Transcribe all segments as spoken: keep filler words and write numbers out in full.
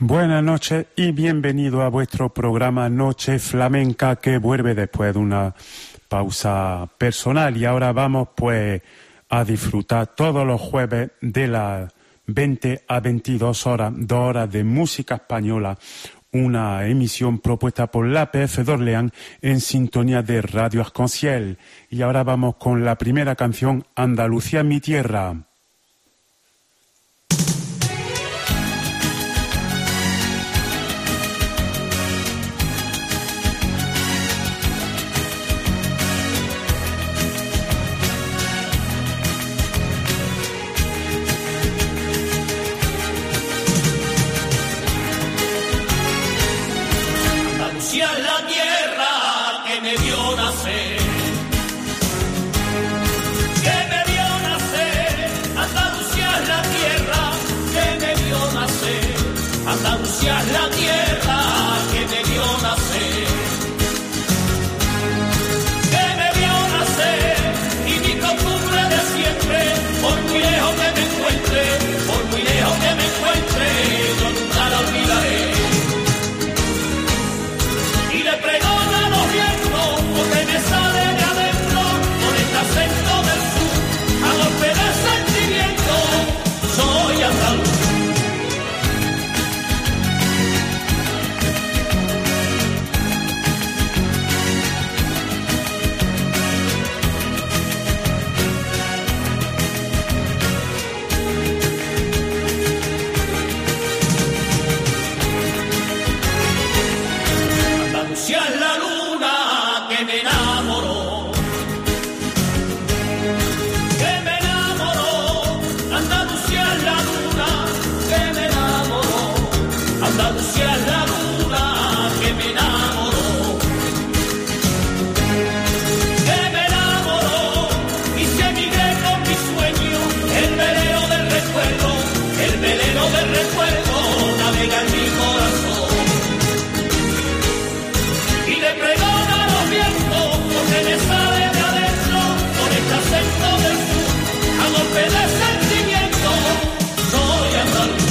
Buenas noches y bienvenido a vuestro programa Noche Flamenca, que vuelve después de una pausa personal, y ahora vamos pues a disfrutar todos los jueves de las veinte a veintidós horas, dos horas de música española, una emisión propuesta por la A P F de Orleans en sintonía de Radio Arc-en-Ciel. Y ahora vamos con la primera canción, Andalucía, mi tierra. Andalucía es la tierra que me vio nacer, que me vio nacer, y mi costumbre de siempre, por muy lejos que me encuentre, por muy lejos que me encuentre, yo nunca la olvidaré. Y le pregono a los vientos, porque me sale de adentro, con este acento del sur, a golpe de sentimiento, soy andaluz. Andalucía es la luna que me enamoró, que me enamoró, y se emigré con mi sueño, el velero del recuerdo, el velero del recuerdo navega en mi corazón. Y le pregono a los vientos, porque me sale de adentro, con este acento del sur, a golpe de sentimiento, soy andaluz.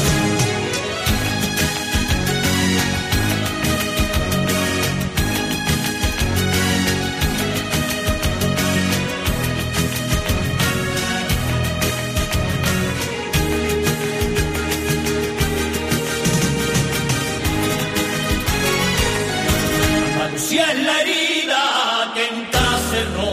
Andalucía es la herida que nunca cerró,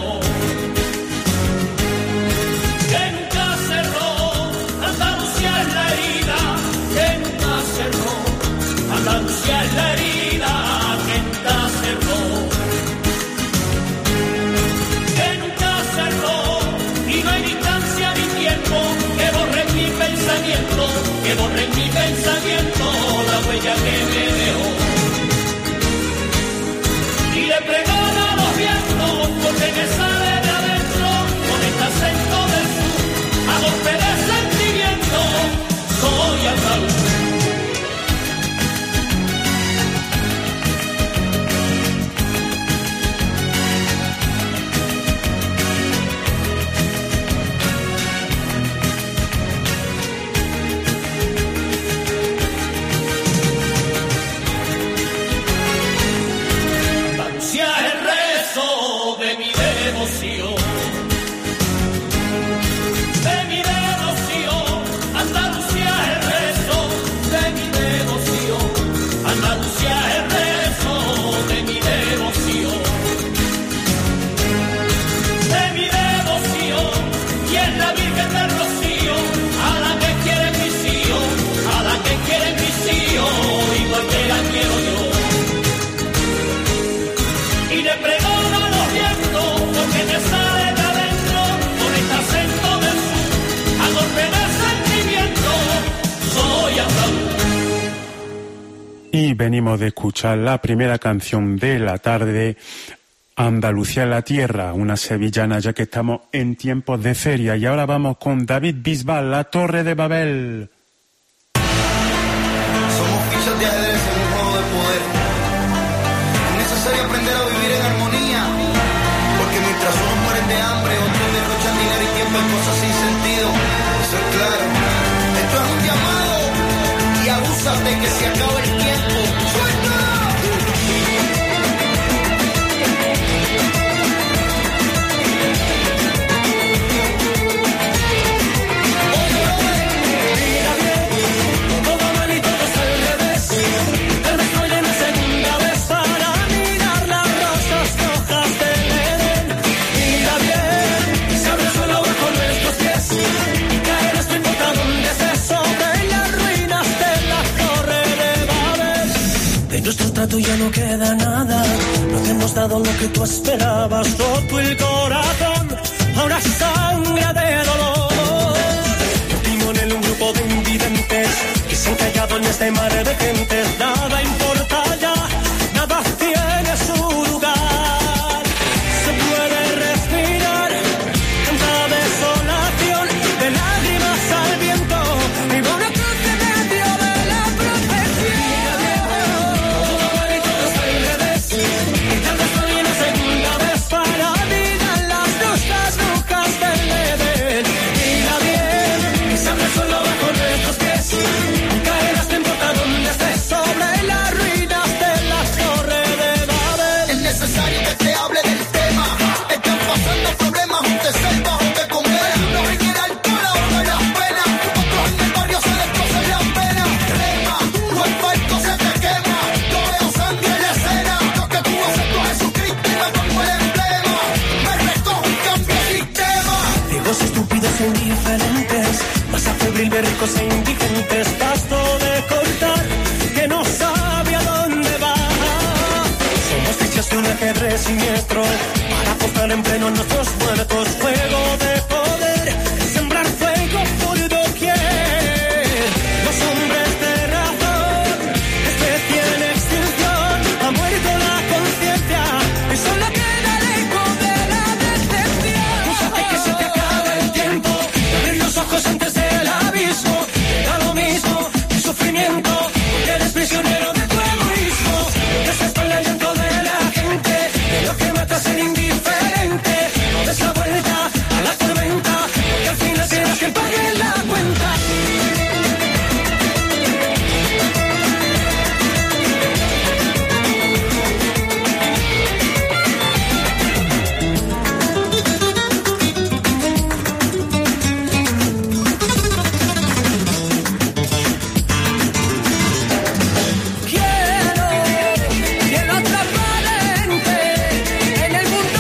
que nunca cerró. Andalucía es la herida que nunca cerró. Andalucía es la herida que nunca cerró, que nunca cerró. Y no hay distancia ni tiempo que borre en mi pensamiento, que borre en mi pensamiento la huella que me dejó. Y le pregono a los vientos, porque me sale de adentro, con este acento del sur, a golpe de sentimiento, soy andaluz. Y venimos de escuchar la primera canción de la tarde, Andalucía en la tierra, una sevillana, ya que estamos en tiempos de feria. Y ahora vamos con David Bisbal, La Torre de Babel. Somos fichas de ajedrez en un juego de poder. Es necesario aprender a vivir en armonía, porque mientras unos mueren de hambre, otros derrochan dinero y tiempo en cosas sin sentido. Eso es claro. Esto es un llamado y abúsate que se acaba rato ya no queda nada. No te hemos dado lo que tú esperabas. Roto el corazón, ahora sangra de dolor. Un timón en un grupo de invidentes que se han callado en este mar de gentes. Nada importa ya, nada tiene su lugar. Se puede respirar, tanta desolación, de lágrimas al viento. Y una cruz en medio de la profesión. Todo mal y todo está al revés. Y tal vez hoy una segunda vez para mirar las rosas rojas del Edén. Mira bien, que se abre el suelo bajo nuestros pies. Y caerás, no importa dónde estés, sobre las ruinas de la torre de Babel. Es necesario que te hable del tema. Están pasando problemas, un deseo bajo que comer. Unos en el alcohol, ahora las penas. Otros en el barrio se destrozan las penas. Crema, tu asfalto se te quema. Yo veo sangre en la escena. Lo que tú acepto a Jesucristo y me pongo el emblema. Me recojo un cambio de sistema. Ciegos estúpidos e indiferentes, masa febril de ricos e indigentes. Pasto de cortar que no sabe a dónde va. Somos fichas de un ajedrez siniestro para apostar en pleno a nuestros muertos. Juego de poder, sembrar fuego por doquier. Los hombres de razón, especie en extinción. Ha muerto la conciencia y solo queda el eco de la decepción. Déjate que se te acaba el tiempo, abrir los ojos antes del abismo. Da lo mismo, tu sufrimiento, porque eres prisionero de tu egoísmo. Desespera el llanto de la gente, de lo que mata ser indiferente. No des la vuelta a la tormenta, porque al final serás quien pague la cuenta. Quiero, quiero transparente en el mundo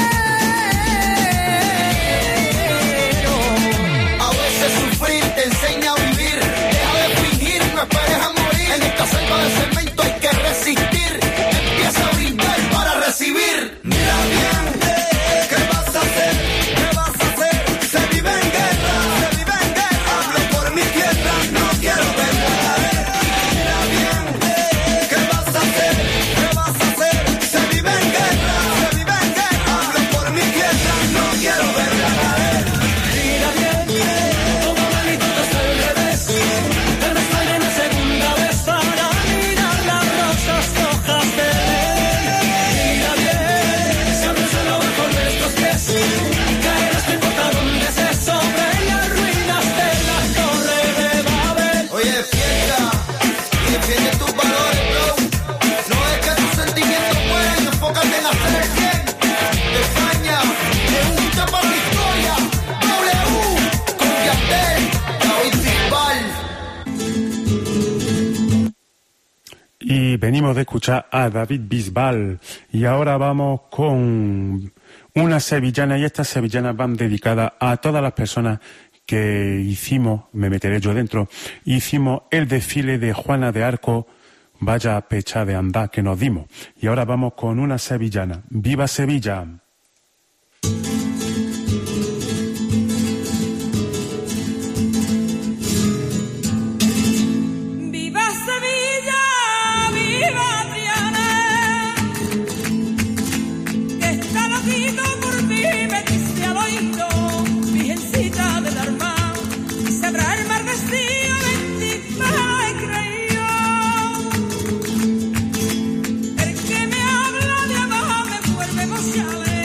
entero. A veces sufrir te enseña a vivir. Deja de fingir, no esperes a morir. En esta selva de cemento hay que resistir. Empieza a brindar para recibir. Mira bien, ¿qué vas a hacer? ¿Qué vas a hacer? Se vive en guerra, se vive en guerra. Hablo por mi tierra, no quiero verla caer. Mira bien, ¿qué vas a hacer? ¿Qué vas a hacer? Se vive en guerra, se vive en guerra. Hablo por mi tierra, no quiero verla caer. Mira bien, todo mal y todo está al revés. Tal vez vaya una segunda vez para mirar las rosas rojas de él. Mira bien, se abre el suelo bajo nuestros pies. Y caerás, no importa dónde estés, sobre las ruinas de la torre de Babel. Oye, despierta y defiende tus valores, bro. No es que tus sentimientos mueran, enfócate en hacer el bien. De España, de unta para la historia. W, con Yandel, David Bisbal. Y venimos de escuchar a David Bisbal. Y ahora vamos con una sevillana. Y estas sevillanas van dedicadas a todas las personas que hicimos, me meteré yo dentro, hicimos el desfile de Juana de Arco. Vaya pecha de andar que nos dimos. Y ahora vamos con una sevillana. ¡Viva Sevilla! Viva Sevilla, viva Triana, que está latido por ti, me diste al oído, virgencita del alma, sabrá el mar vestido de ti, me he creído. El que me habla de abajo me vuelve emocional.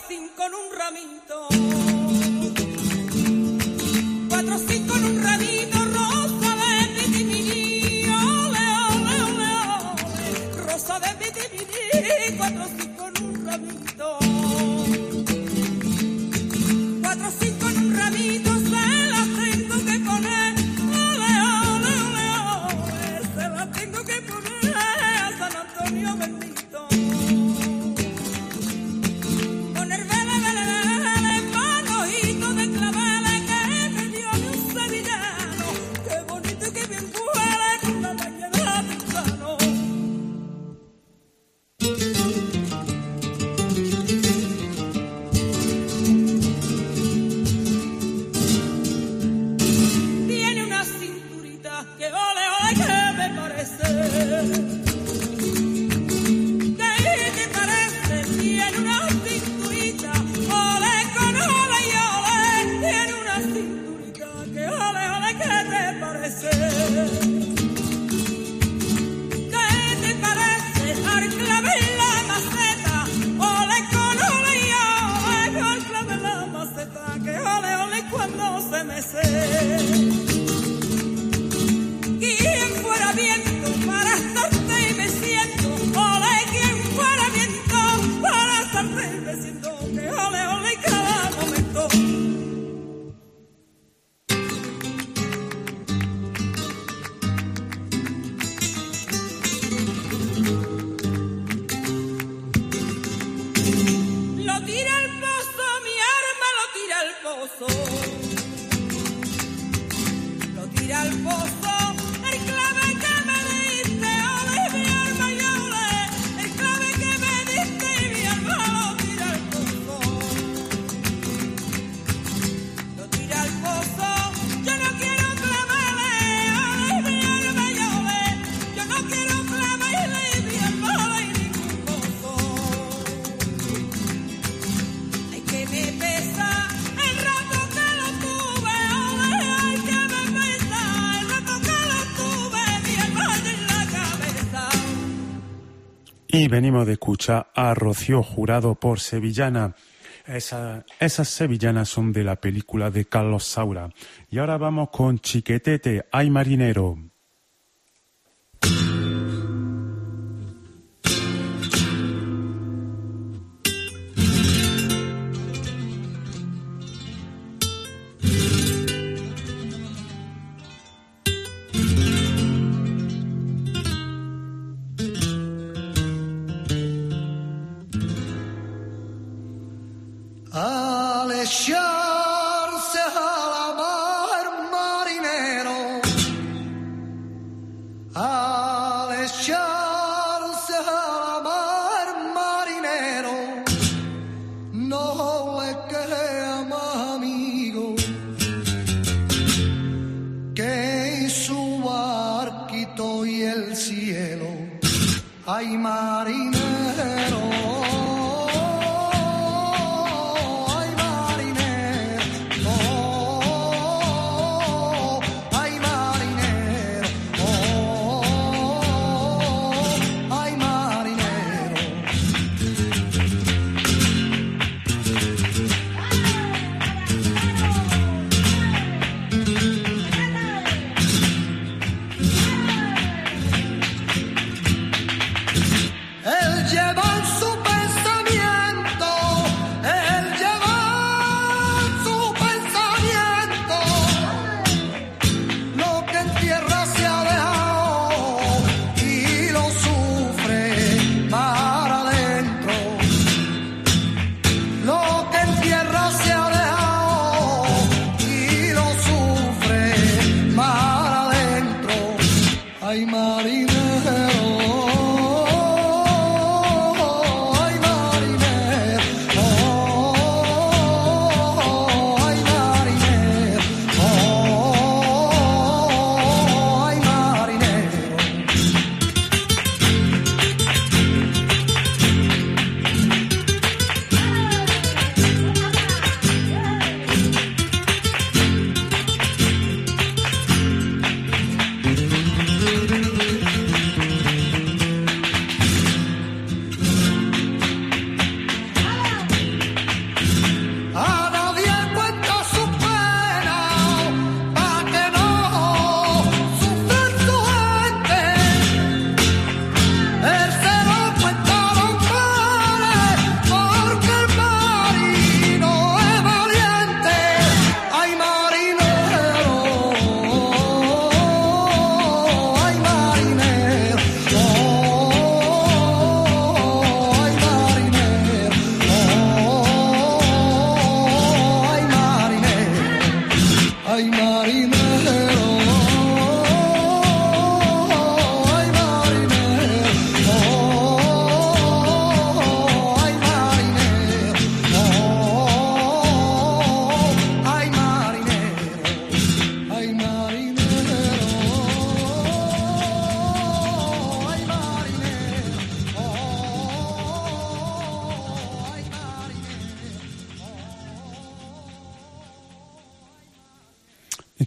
cinco en un ramito, cuatro o cinco en un ramito, rosa de pitiminí, ole, ole, ole, ole, rosa de pitiminí, cuatro o cinco en un ramito, cuatro o cinco en un ramito, se las tengo que poner, ole, ole, ole, ole, se las tengo que poner a San Antonio bendito. Y venimos de escuchar a Rocío Jurado por Sevillana. Esa, esas sevillanas son de la película de Carlos Saura. Y ahora vamos con Chiquetete, Ay Marinero. Al echarse a la mar, marinero, al echarse a la mar, marinero, no le crea más amigo que en su barquito y el cielo. Ay, marinero.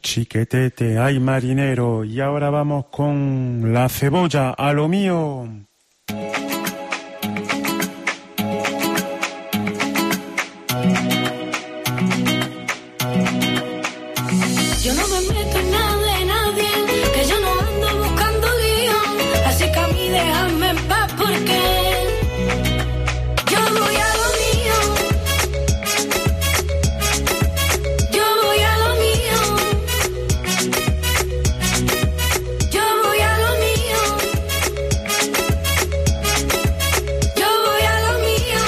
chiquetete, ay marinero. Y ahora vamos con la cebolla, a lo mío. Yo no me meto en nada de nadie, que yo no ando buscando lío, así que a mí déjame en paz porque yo voy a lo mío, yo voy a lo mío, yo voy a lo mío, yo voy a lo mío.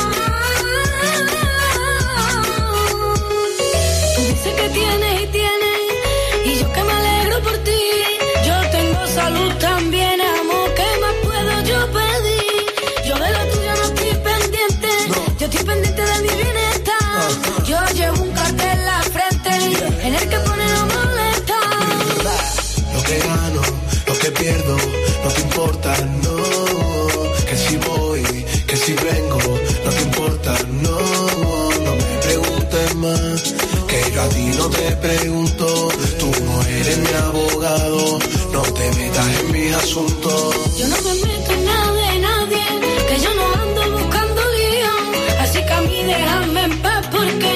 Tú dices que tienes y tienes, y yo que me alegro por ti. Yo tengo salud también, amor, ¿qué más puedo yo pedir? Yo de la tuya no estoy pendiente, no. Yo estoy pendiente de mi bienestar. Uh-huh. Yo llevo un cartel en la frente, yeah, en el que pone no molestar. Lo que gano, lo que pierdo, no te importa, no. Que si voy, que si vengo, no te importa, no. No me preguntes más, que yo a ti no te pregunto. Tú no eres mi abogado, no te metas en mis asuntos. Yo no me meto en nada de nadie, que yo no ando buscando lío, así que a mí déjame en paz porque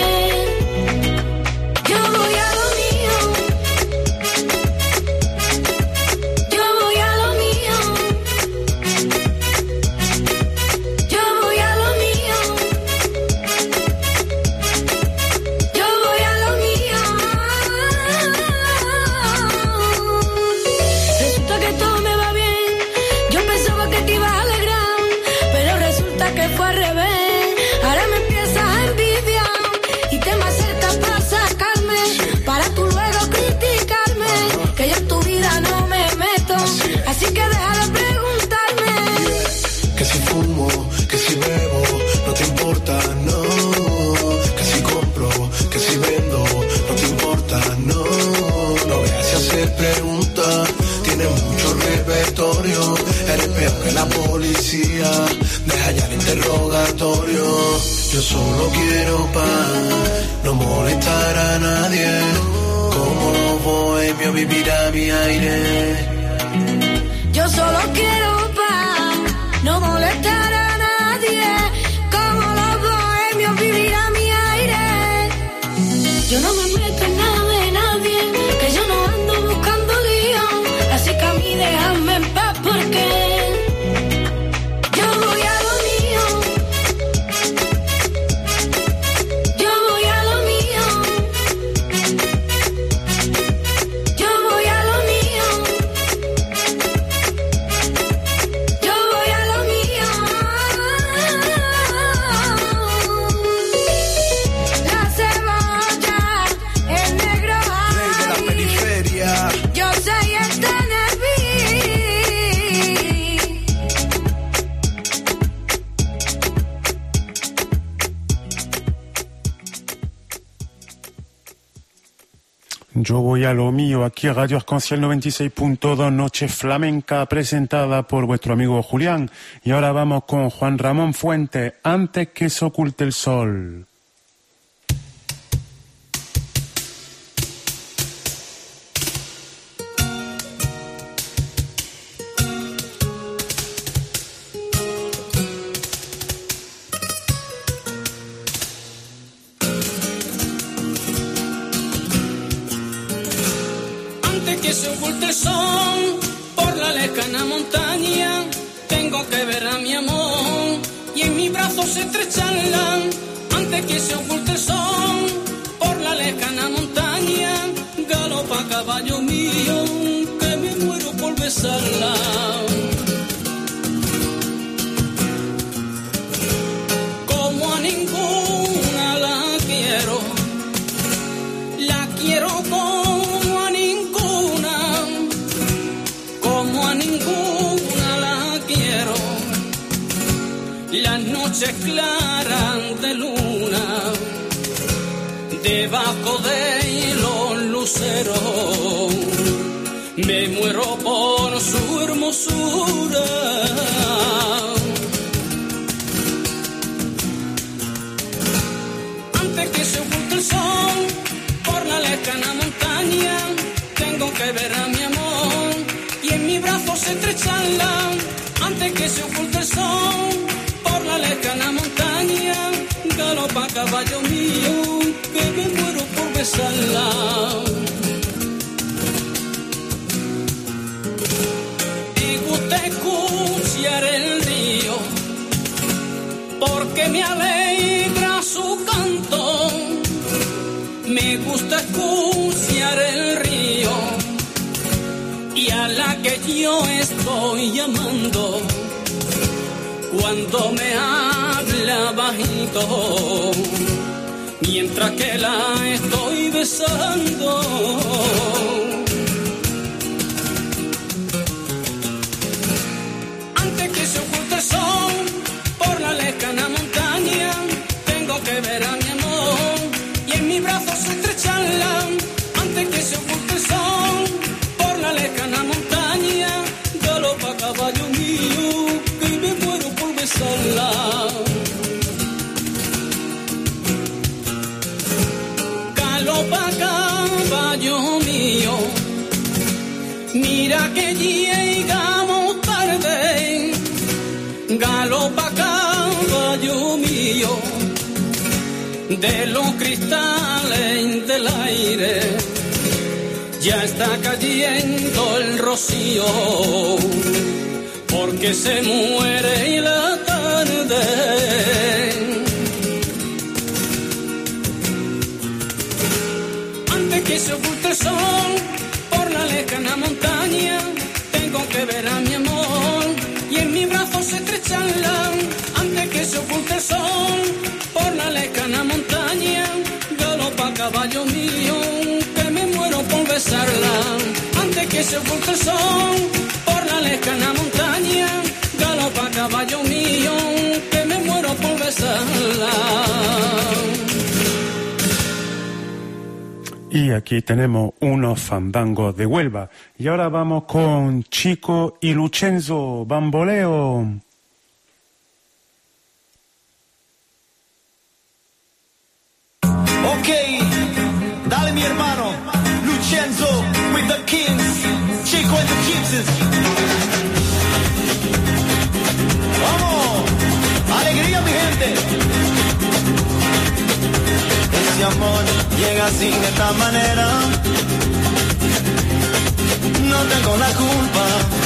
yo voy a lo mío, yo voy a lo mío, yo voy a lo mío, yo voy a lo mío. Resulta que todo me va bien, yo pensaba que te ibas a alegrar, pero resulta que fue al revés. Ahora me empiezas a envidiar y te me acercas para sacarme, para tú luego criticarme, que yo en tu vida no me meto, así que deja de preguntarme. Que si fumo, que si bebo, no te importa, no. Que si compro, que si vendo, no te importa, no. No veas si hacer preguntas, tienes mucho repertorio. Eres peor que la policía, deja ya el interrogatorio. Yo solo quiero paz, no molestar a nadie. Como los bohemios vivir a mi aire. Yo solo quiero paz, no molestar a nadie, como los bohemios vivir a mi aire. Yo no me meto en nada de nadie, que yo no ando buscando lío, así que a mí déjame en paz porque yo voy a lo mío, yo voy a lo mío, yo voy a lo mío, yo voy a lo mío. La cebolla, el negro Rey de la hay, periferia. yo soy el Teneví. Yo voy a lo mío, aquí a Radio Arc-en-Ciel noventa y seis punto dos, Noche Flamenca, presentada por vuestro amigo Julián. Y ahora vamos con Juan Ramón Fuentes, Antes que se oculte el sol. Antes que se oculte el sol por la lejana montaña, tengo que ver a mi amor y en mis brazos se estrecharla. Antes que se oculte el sol por la lejana montaña, galopa caballo mío, que me muero por besarla. Como a ninguna la quiero, la quiero como a ninguna, como a ninguna la quiero. Las noches claras de luna, debajo de los luceros, me muero por su hermosura. Antes que se oculte el sol por la lejana montaña, antes que se oculte el sol, por la lejana montaña, galopa caballo mío, que me muero por besarla. Y gusta escuchar el río, porque me alegra su canto. Me gusta escuchar el río y a la que yo estoy llamando cuando me habla bajito, mientras que la estoy besando. Antes que se oculte el sol, por la lejana montaña, tengo que ver a mi amor y en mis brazos estrecharla. Antes que se oculte el sol, por la lejana montaña, galopa caballo mío, que me muero por besarla. Galopa caballo mío, mira que llegamos tarde. Galopa caballo mío, de los cristales del aire ya está cayendo el rocío, porque se muere la tarde. Antes que se oculte el sol, por la lejana montaña, tengo que ver a mi amor y en mis brazos estrecharla. Antes que se oculte el sol, por la lejana montaña, galopa caballo mío, que me muero por besarla. Antes que se oculte el sol, por la lejana montaña, galopa caballo mío, que me muero por besarla. Y aquí tenemos unos fandangos de Huelva. Y ahora vamos con Chico y Lucenzo Bamboleo. Ok, dale mi hermano, Lucenzo with the Kings, Chico and the Gypsies. Vamos, alegría mi gente. Ese amor llega así de esta manera, no tengo la culpa.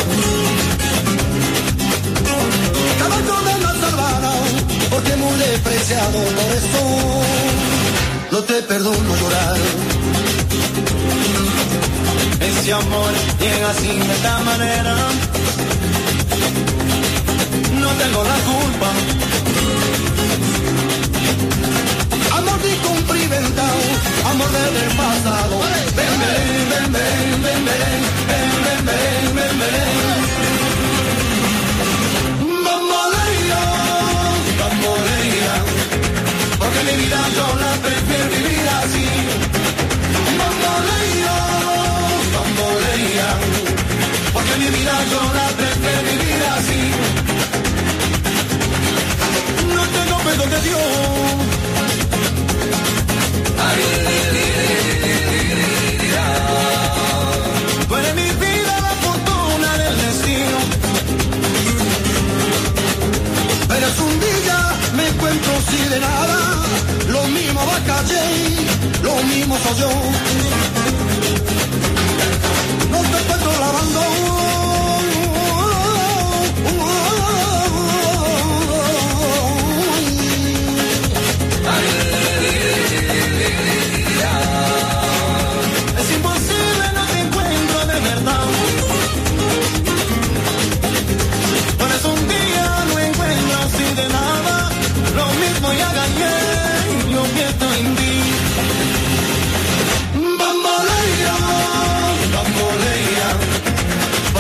Caballo de la salvada, porque muy despreciado, por eso no te perdono llorar. Ese amor llega así de esta manera, no tengo la culpa. Amor de cumplimentado, amor del pasado. Ven, ven, ven, ven, ven, ven, ven, ven, ven, ven, ven. Bambolea, bambolea, porque mi vida yo la prefiero vivir así. Bambolea, bambolea, porque mi vida yo la prefiero vivir así. No tengo perdón de Dios. Tú eres mi vida, la fortuna del destino. Pero es un día me encuentro sin de nada. Lo mismo va a caer, lo mismo soy yo. No te encuentro lavando. Es imposible, no te encuentro de verdad. Por eso un día no encuentro así de nada. Lo mismo ya gané, yo pierdo en ti. Bambolea, bambolea,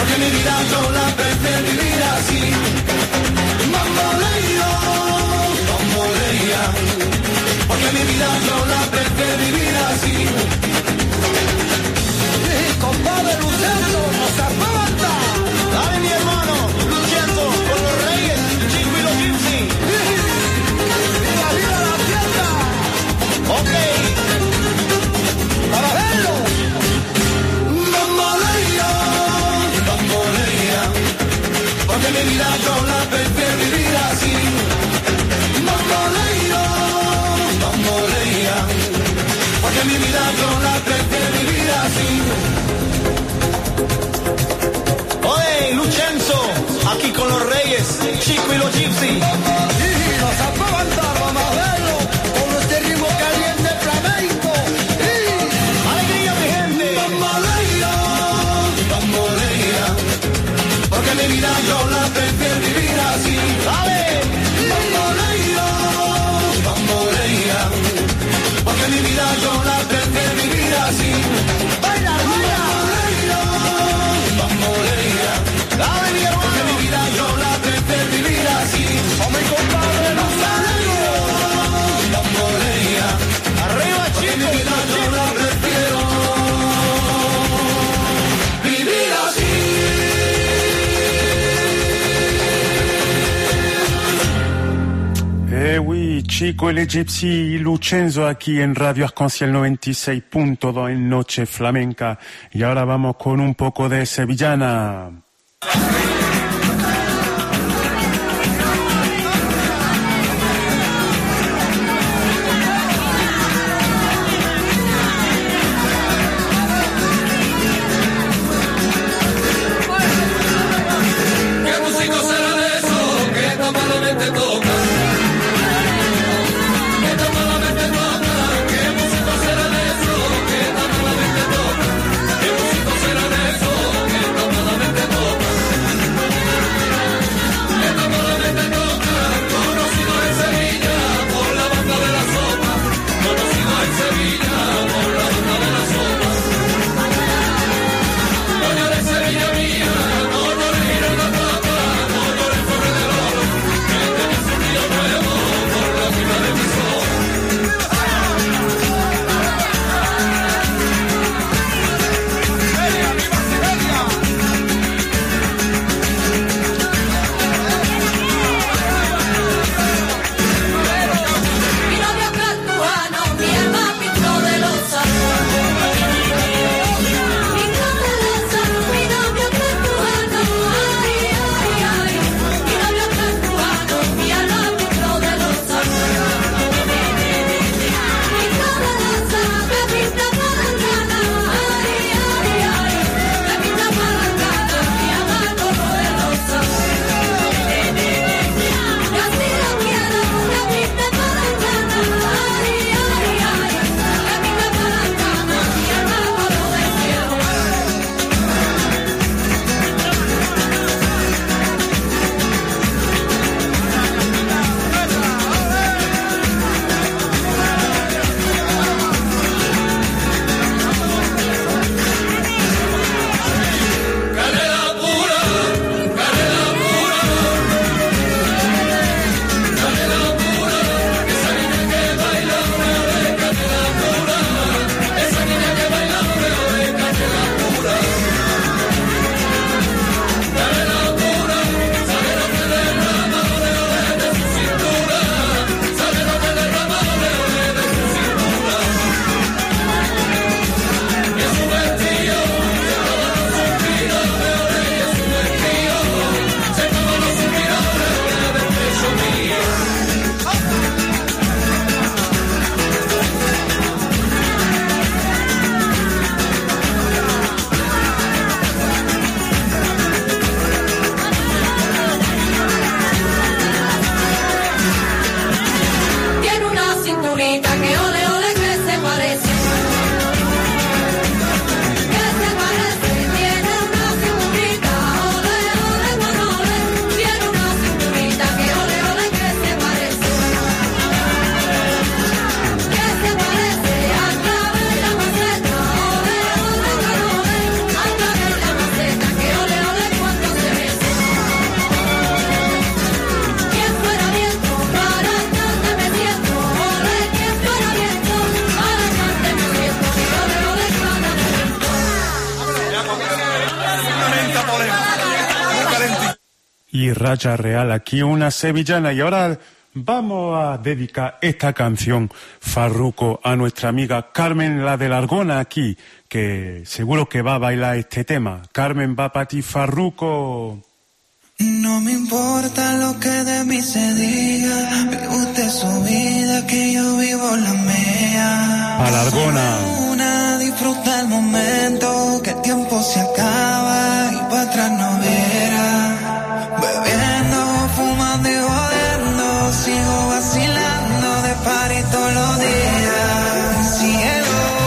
vida yo la prefiero vivir así. Bamboleo, bambolea, porque mi vida yo la prefiero vivir así. Oye, Lucenzo, aquí con los Reyes, Chico y los Gypsy. Y nos aprovechamos a verlo con este ritmo caliente flamenco. Y alegría mi gente. Bambolea, bambolea, porque mi vida yo la prefiero vivir así. ¡Dale! Bambolea, bambolea, porque mi vida yo la prefiero vivir así. ¡Baila, baila! Bambolea, dale mi hermano, porque mi vida yo la prefiero vivir así. ¡Oh, mi compadre, no salgo! Bambolea, arriba chicos, mi vida yo la prefiero vivir así. Eh oui, Chico y el Gypsy y Lucenzo aquí en Radio Arc-en-Ciel noventa y seis punto dos en Noche Flamenca. Y ahora vamos con un poco de sevillana. ¿Qué músico será de eso que tan malamente toca? Que tan malamente toca. ¿Qué músico será de eso que tan malamente toca? ¿Qué músico será de eso que tan malamente toca? Que tan malamente toca. Conocido en Sevilla por la banda de la sopa. Conocido en Sevilla por la banda de la sopa. No llores Sevilla mía, no llores Girona Papa, no llores Torre del Oro, que tenés un día nuevo por la vida de mi sol. Mi novio cartujano, mi alma pintó de losa. Pintó de losa, mi novio cartujano, ay, ay, ay. Mi novio cartujano, mi alma pintó de losa. Pintó de losa, me pinta palangana, ay, ay, ay. Me pinta palangana, mi alma color de rosa. Y así lo quiero, me pinta palangana, ay, ay, ay. Me pinta palangana, mi alma color de cielo. Canela pura, canela pura, canela pura, esa niña que baila oreo de canela pura, esa niña que baila oreo de canela pura. Canela pura, sabe lo que derrama oreo de su cintura, sabe lo que derrama oreo de su cintura. Y es su vestido, se toman los suspiradores del pecho mío. Tiene una cinturita que ole ole que se parece. Que se parece, tiene una cinturita, ole ole con ole. Tiene una cinturita que ole ole que se parece. Que se parece a clave en la maceta, ole ole con ole. A clave en la maceta, que ole ole cuando se besa. Quien fuera viento para cante me siento, ole, quien fuera viento para cante me siento, que ole ole cada momento. Y Raya Real aquí una sevillana. Y ahora vamos a dedicar esta canción, Farruco, a nuestra amiga Carmen, la de Largona aquí, que seguro que va a bailar este tema. Carmen, va para ti, Farruco. No me importa lo que de mí se diga, vive usted su vida, que yo vivo la mía. Alargona. Una, disfruta el momento, que el tiempo se acaba y para atrás no verá. Bebiendo, fumando y jodiendo, sigo vacilando de party todos los días. Cielo.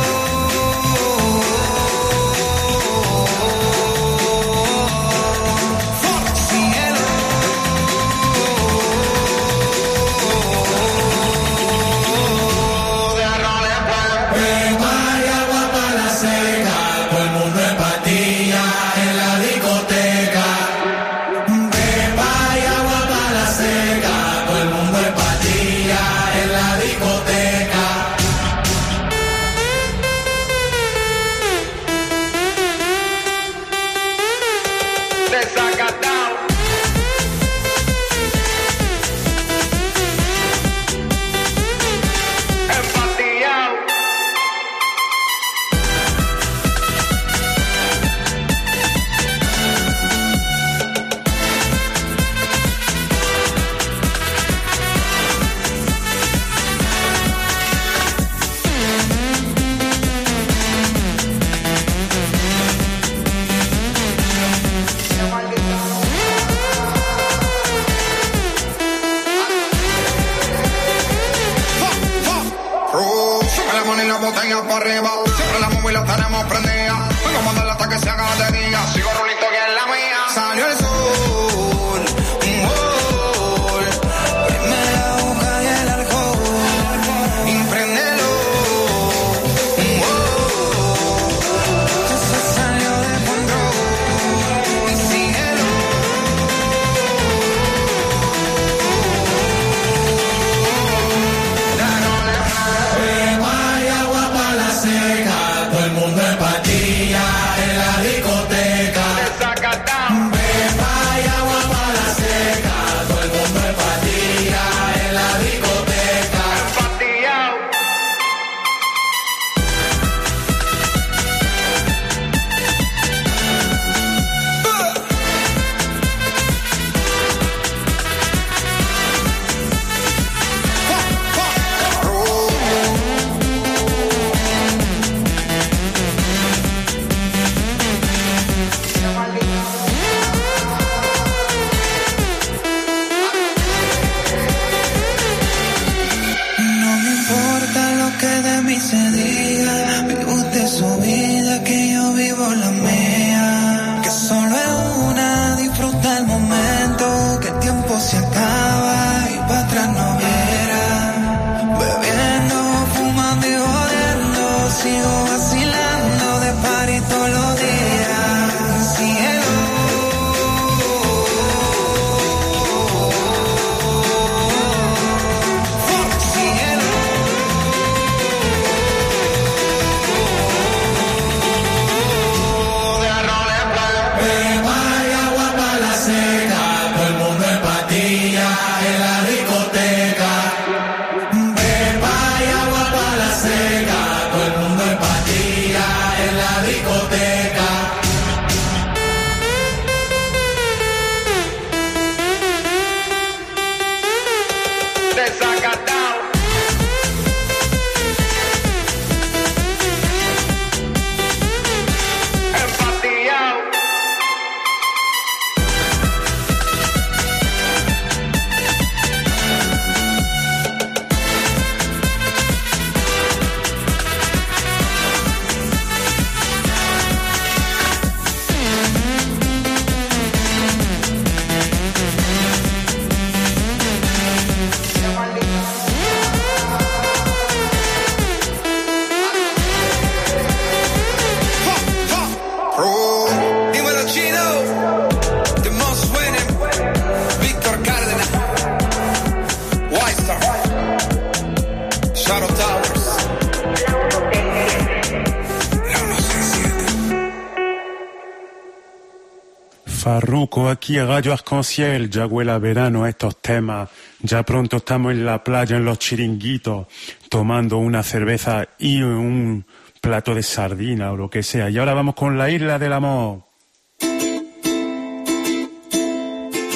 Farruko, aquí a Gallo Arconciel, ya huele a verano estos temas, ya pronto estamos en la playa, en los chiringuitos, tomando una cerveza y un plato de sardina o lo que sea. Y ahora vamos con la Isla del Amor.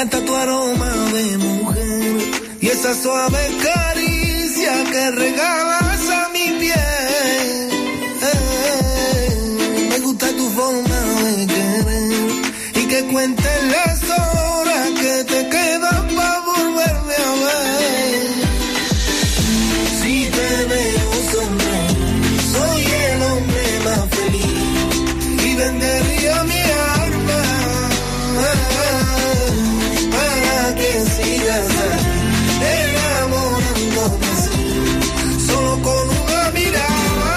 encanta tu aroma de mujer y esa suave caricia que regalas a mi piel. Eh, me gusta tu forma de querer y que cuentes las horas que te quedan para volverme a ver. Si te veo sonreír, soy el hombre más feliz y vendería mi alma para que sigas ahí, enamorándome así, solo con una mirada.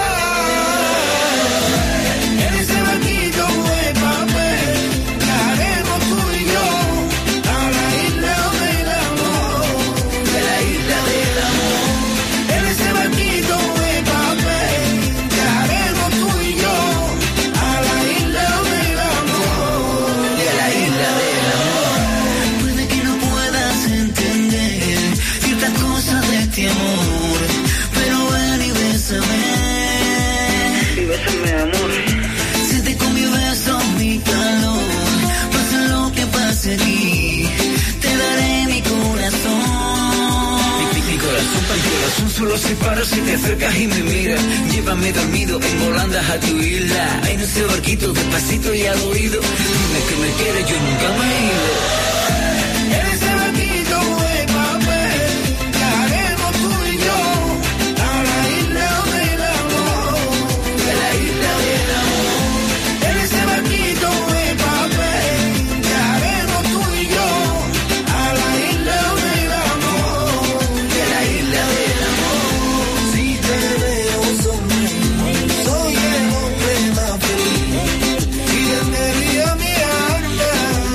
En ese banquito de papel que haremos tú y yo a la isla del amor, de la isla del amor. En ese banquito de papel que haremos tú y yo a la isla del amor, de la isla del amor. Puede que no puedas entender ciertas cosas de este amor, pero ven y bésame. Y bésame, amor. Siente con mi beso mi calor, pase lo que pase aquí, te daré mi corazón. Mi, mi, mi corazón para el corazón solo se para si te acercas y me miras. Llévame dormido en volandas a tu isla, en ese barquito despacito y al oído. Dime que me quieres, yo nunca me he ido. En ese barquito de papel que haremos tú y yo a la isla del amor, de la isla del amor. En ese barquito de papel que haremos tú y yo a la isla del amor, de la isla del amor. Si te veo sonreír, soy el hombre más feliz y vendería mi alma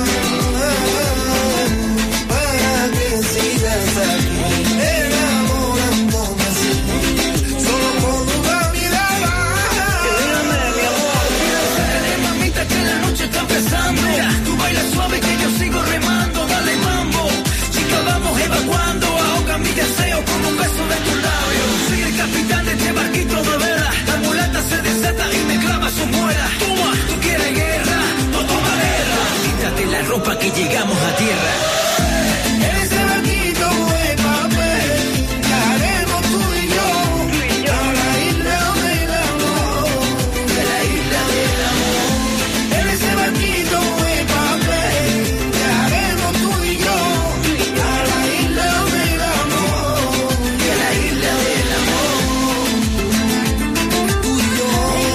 para que sigas aquí, enamorándome así, solo con una mirada. Mírame, mi amor, mírame, mamita, que la noche está empezando. Tú bailas suave que yo sigo remando, dale mambo. Chica, vamos evacuando, ahoga mi deseo con un beso de tus labios. Soy el capitán de este barquito de vela, la mulata se desata y me clava su muela. Toma, tú quieres guerra, no toma guerra. Quítate la ropa que llegamos a tierra. En ese barquito de papel que haremos tú y yo a la isla del amor, de la isla del amor. En ese barquito de papel que haremos tú y yo a la isla del amor, de la isla del amor. Tú y yo.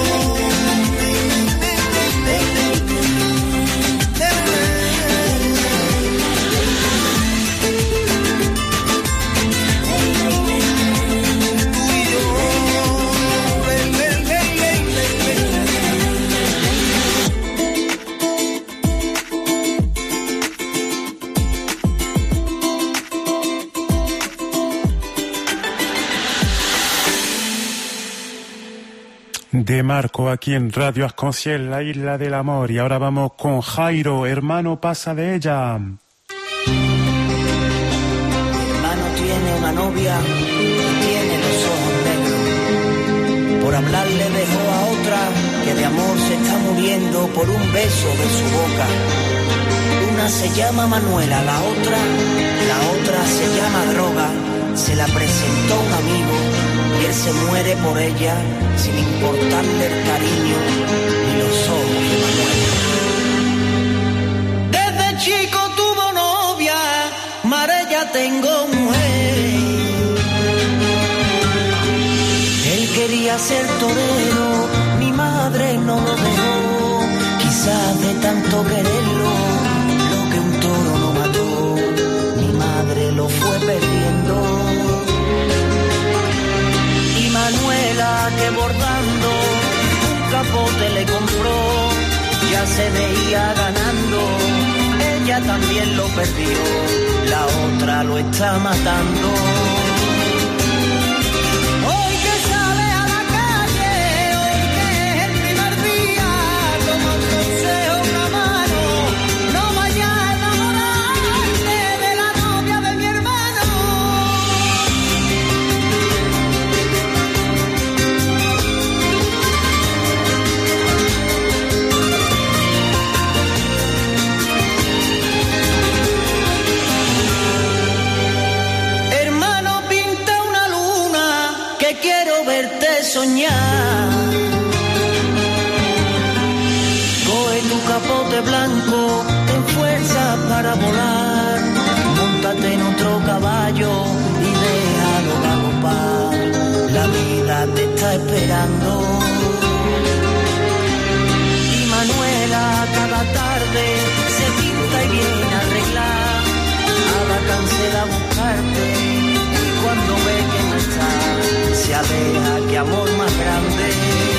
De Marco aquí en Radio Asconciel, la isla del amor. Y ahora vamos con Jairo, hermano, pasa de ella. Mi hermano tiene una novia y tiene los ojos negros. Por hablar le dejó a otra que de amor se está muriendo por un beso de su boca. Una se llama Manuela, la otra, la otra se llama Droga. Se la presentó un amigo y él se muere por ella sin importarle el cariño ni los ojos de Manuela. Desde chico tuvo novia, Marella tengo mujer. Él quería ser torero, mi madre no lo dejó. Quizás de tanto quererlo, lo que un toro no mató, mi madre lo fue perdiendo. Y Manuela, que bordando un capote le compró, ya se veía ganando, ella también lo perdió, la otra lo está matando. Hoy que sale a la calle, hoy que es el primer día, toma un consejo, una mano, no vayas a enamorarte de la novia de mi hermano. soñar. Coge tu capote blanco, ten fuerza para volar. Móntate en otro caballo y déjalo galopar. La vida te está esperando. Y Manuela cada tarde se pinta y viene a arreglar. A la cancela a buscarte y cuando ve que no está, se aleja, qué amor más grande.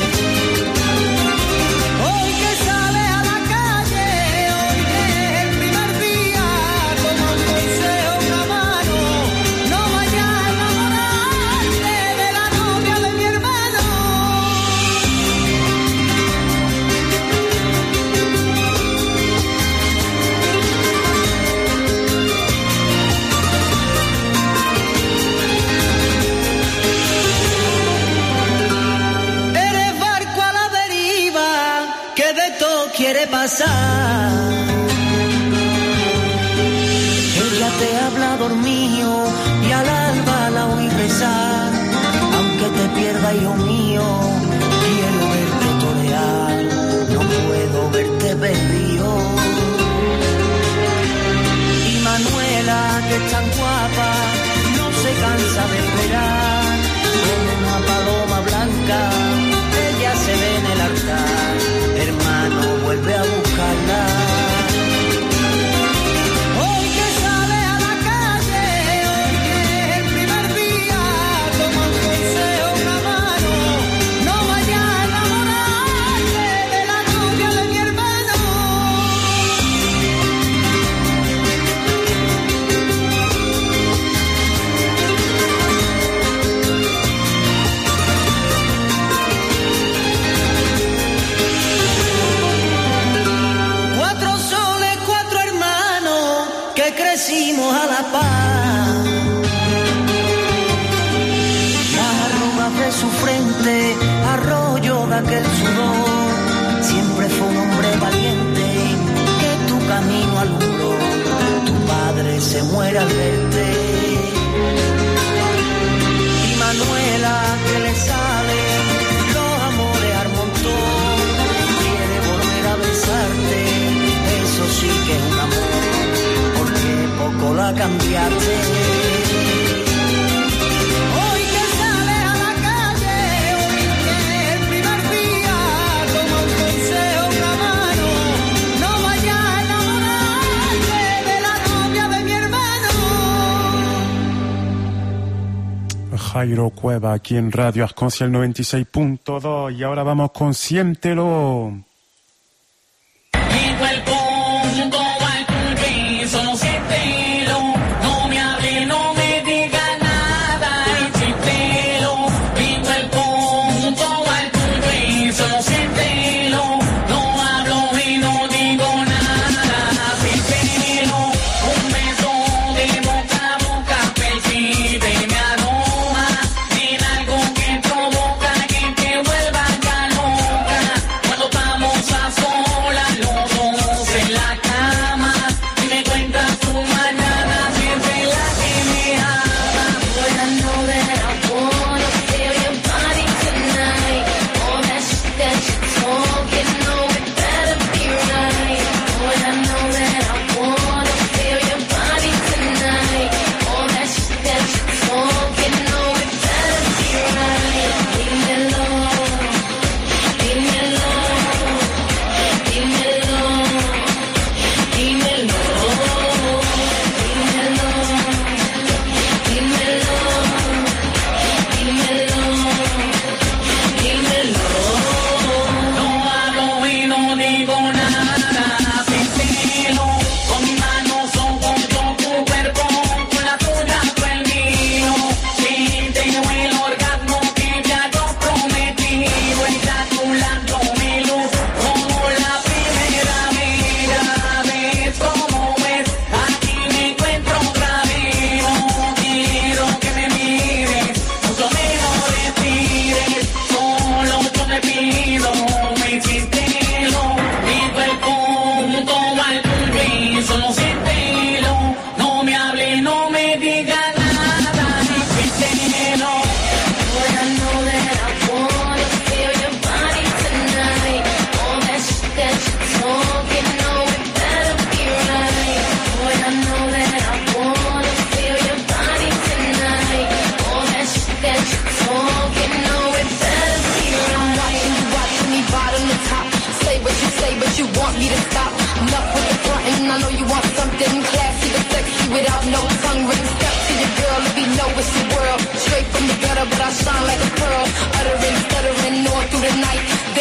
Hoy que sale a la calle, hoy que es el primer día, como un consejo, una mano, no vaya a enamorarte de la novia de mi hermano. Eres barco a la deriva, que de todo quiere pasar. Ella te habla dormido y al alba la oí rezar. Aunque te pierda, hijo mío, quiero verte torear. No puedo verte perdido. Y Manuela, que es tan guapa, no se cansa de esperar. Como una paloma blanca, ella se ve en el altar. Hermano, vuelve a buscarla. Hoy que sale a la calle, hoy que es el primer día, toma un consejo, una mano, no vaya a enamorarte de la novia de mi hermano. Cuatro soles, cuatro hermanos que crecimos a la paz. Las arrugas de su frente, arroyo de aquel sudor. Siempre fue un hombre valiente que tu camino alumbró. Tu padre se muere al verte. Y Manuela, que le sale los amores al montón, quiere volver a besarte. Eso sí que es un amor, porque poco la cambiaste. Hoy que sale a la calle, hoy que es el primer día, toma un consejo, una mano, no vaya a enamorarte de la novia de mi hermano. Jairo Cueva aquí en Radio Asconcia el noventa y seis punto dos y ahora vamos con Siéntelo. Mi cuerpo junto al tuyo, solo siéntelo. No me hable, no me diga nada, siéntelo. Mi cuerpo junto al tuyo, solo siéntelo. No hablo y no digo nada, siéntelo. Un beso de boca a boca, percibe mi aroma. Dime algo que provoca que te vuelva ya loca. Cuando estamos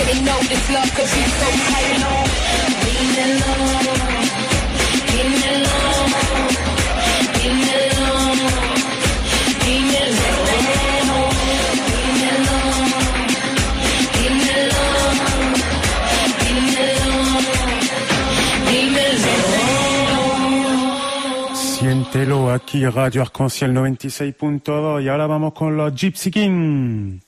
they know this love could be so tight. Dímelo, dímelo, dímelo, dímelo, dímelo, dímelo, dímelo. Siéntelo aquí, Radio Arc-en-Ciel noventa y seis punto dos, y ahora vamos con los Gypsy King.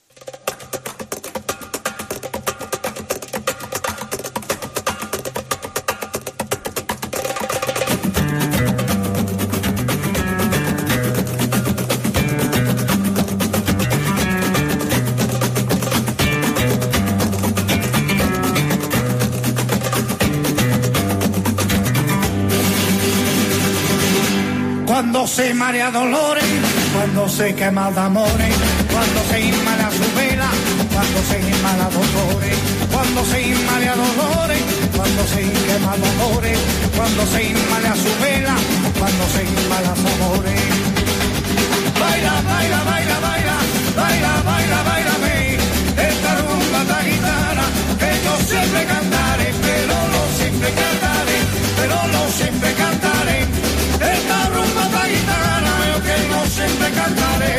Cuando se marea dolores, cuando se quema de amores, cuando se inmala su vela, cuando se inmala dolores, cuando se inmala dolores, cuando se quema dolores, cuando se inmala su vela, cuando se inmala amores. Baila, baila, baila, baila, baila, baila, baila, esta rumba esta guitarra, que yo siempre cantaré, pero no siempre cantaré, pero no siempre cantaré. Esta rumba esta guitarra, yo que no siempre cantaré.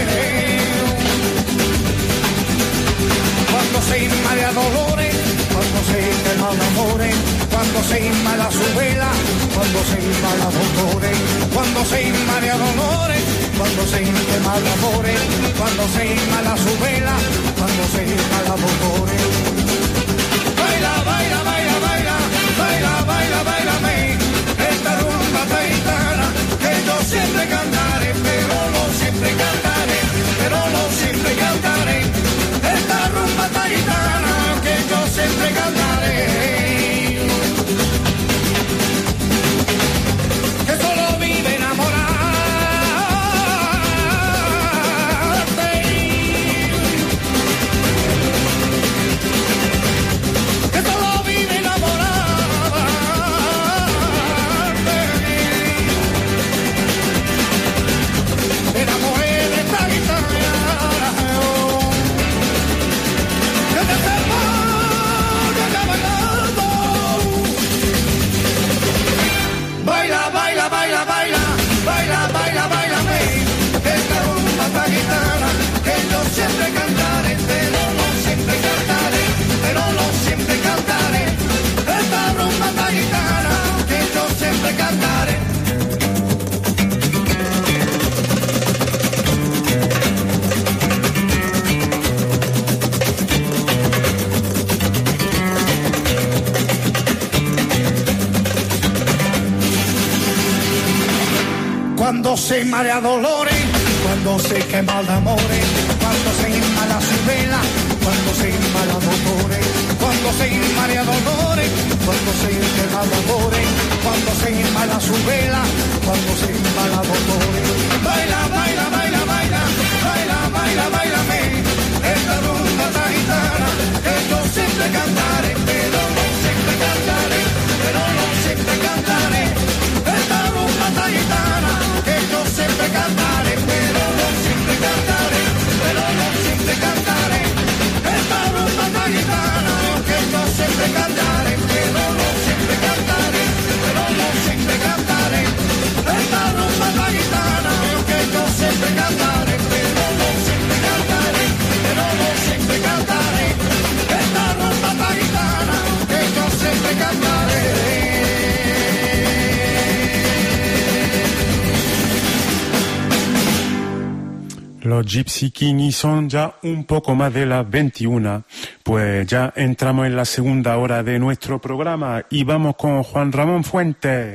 Cuando se inmala dolores, cuando se quema amores, cuando se inmala su vela, cuando se inmala dolores, cuando se inmala dolores, cuando se quema amores, cuando se inmala su vela, cuando se inmala dolores. Baila, baila, baila, baila, baila, baila, baila, esta rumba esta guitarra, que yo siempre cantaré, pero no siempre cantaré, pero no siempre cantaré. Esta rumba esta guitarra, que yo siempre cantaré. Que solo vive enamorarte, que solo vive enamorarte. Me enamoré de esta guitarra, que te sepa que ya bailando. Baila, baila, baila, baila, baila, baila, baila, esta rumba esta guitarra, que yo siempre cantaré, pero no siempre cantaré, pero no siempre cantaré. Esta rumba esta guitarra, que yo siempre cantaré. Cuando se marea dolores, cuando se quema de amores, cuando se inmala su vela, cuando se inmala dolores, cuando se inmala dolores, cuando se quema de amores, cuando se inmala su vela, cuando se inmala dolores. Baila, baila, baila, baila, baila, baila, baila, esta rumba esta guitarra, que yo siempre cantaré, pero no siempre cantaré, pero no siempre cantaré. Esta rumba esta guitarra, que yo siempre cantaré, pero no siempre cantaré, pero no siempre cantaré. Esta rumba esta guitarra, que yo siempre cantaré, pero no siempre cantaré, pero no siempre cantaré. Esta rumba esta guitarra, que yo siempre cantaré, pero no siempre cantaré, pero no siempre cantaré. Esta rumba esta guitarra, que yo siempre cantaré. Los Gypsy King, y son ya un poco más de las veintiuna, pues ya entramos en la segunda hora de nuestro programa y vamos con Juan Ramón Fuentes.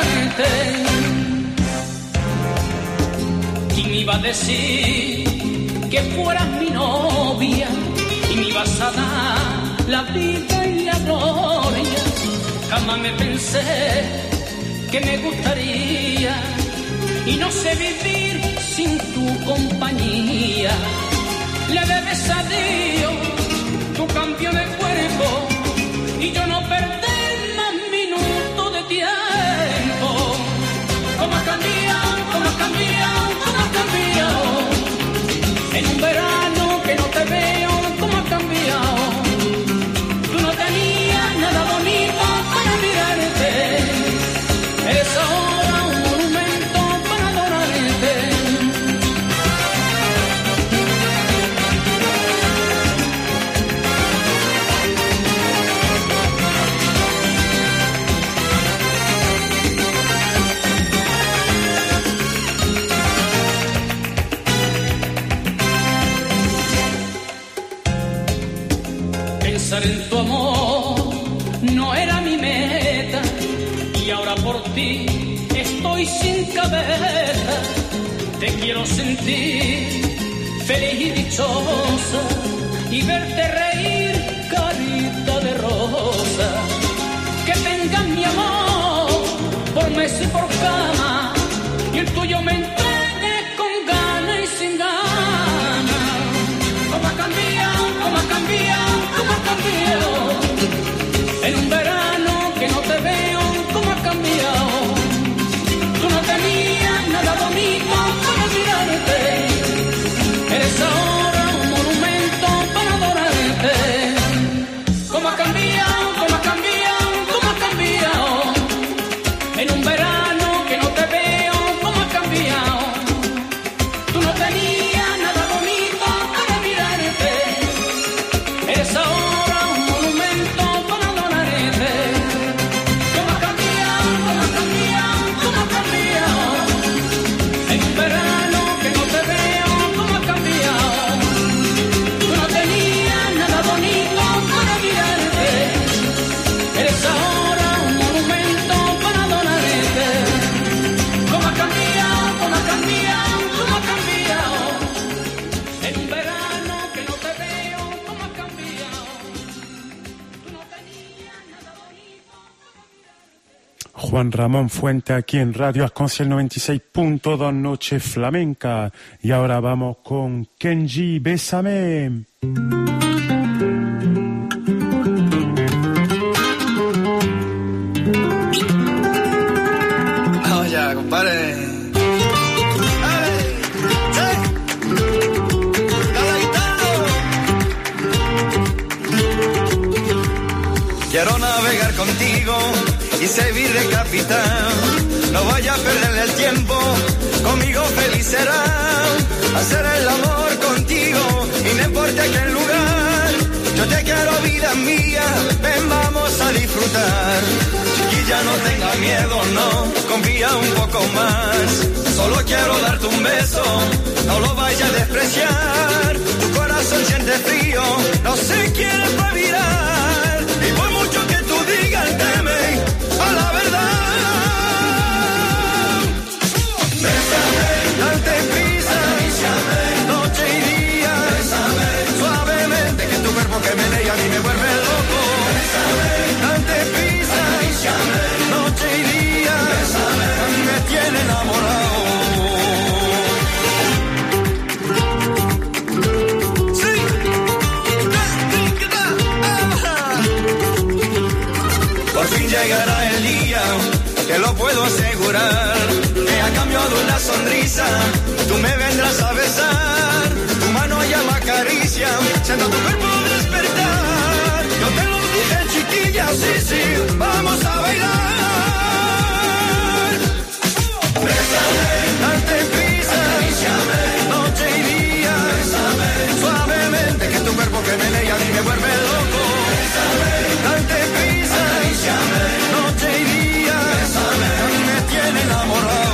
Decir que fueras mi novia y me ibas a dar la vida y la gloria. Jamás me pensé que me gustaría y no sé vivir sin tu compañía. Le debes a Dios tu cambio de cuerpo y yo no perder más minutos de tiempo. ¿Cómo has cambiado? ¿Cómo has cambiado? ¿Cómo has cambiado? En un verano que no te veo, ¿cómo has cambiado? Tú no tenías nada bonito para mirarte. Eres ahora un monumento para adorarte. Pensar en tu amor no era mi meta y ahora por ti estoy sin cabeza. Te quiero sentir feliz y dichosa y verte reír, carita de rosa. Que tengas mi amor por mes y por cama y el tuyo me entregue con ganas y sin ganas. ¿Cómo ha cambiado? ¿Cómo ha cambiado? ¿Cómo ha cambiado? En un verano que no te veo, ¿cómo ha cambiado? Tú no tenías nada bonito para mirarte. Eres ahora un monumento para adorarte. ¿Cómo ha cambiado? ¿Cómo ha cambiado? ¿Cómo ha cambiado? En un verano que no te veo, ¿cómo ha cambiado? Tú no tenías nada bonito para mirarte. Eres ahora un monumento para adorarte. ¿Cómo ha cambiado? ¿Cómo ha cambiado? ¿Cómo ha cambiado? En un verano que no te veo, ¿cómo ha cambiado? Tú no tenías nada bonito para mirarte. Eres ahora un monumento para adorarte. ¿Cómo ha cambiado? ¿Cómo ha cambiado? ¿Cómo ha cambiado? En un verano que no te veo, ¿cómo ha cambiado? Tú no tenías nada bonito para mirarte. Juan Ramón Fuente aquí en Radio Asconcia noventa y seis punto dos Noche Flamenca. Y ahora vamos con Kenji, Bésame. Vamos ya, compadre. ¡Ale! ¡Sí! ¡Dale, guitarra! Quiero navegar contigo y servir de capitán. No vaya a perderle el tiempo, conmigo feliz será. Hacer el amor contigo y no importa qué lugar. Yo te quiero, vida mía, ven, vamos a disfrutar. Chiquilla, no tenga miedo, no, confía un poco más. Solo quiero darte un beso, no lo vayas a despreciar. Tu corazón siente frío, no se quiere pa' mirar. Y por mucho que tú digas, teme a la verdad. Bésame, date prisa, noche y día. Bésame, suavemente, que tu cuerpo que menea a mí me vuelve loco. Bésame, date prisa, noche y día. Bésame, a mí me tiene enamorado. Sí, por fin llegará el día, te lo puedo asegurar. Que a cambio de una sonrisa, tú me vendrás a besar. Tu mano ya me acaricia, siento tu cuerpo despertar. Yo te lo dije, chiquilla, sí, sí, vamos a bailar. Bésame, date prisa, noche y día. Bésame, suavemente, que tu cuerpo que menea a mí me vuelve loco. Bésame, date prisa, noche y día. Bésame, a mí me tiene enamorado.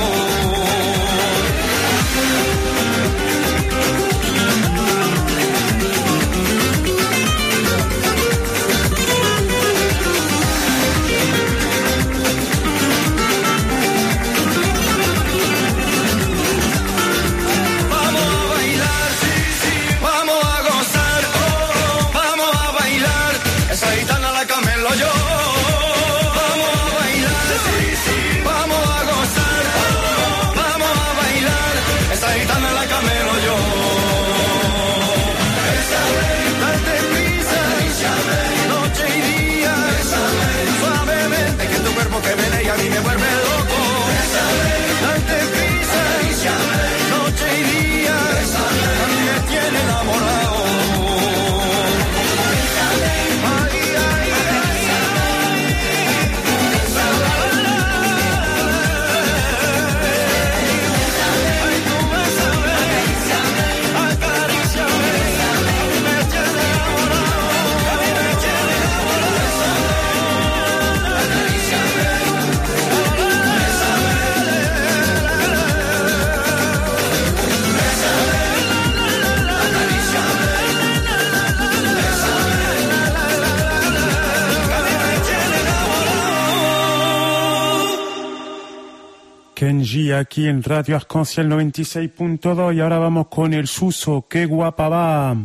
G aquí en Radio Arc-en-Ciel noventa y seis punto dos y ahora vamos con el Suso, qué guapa va.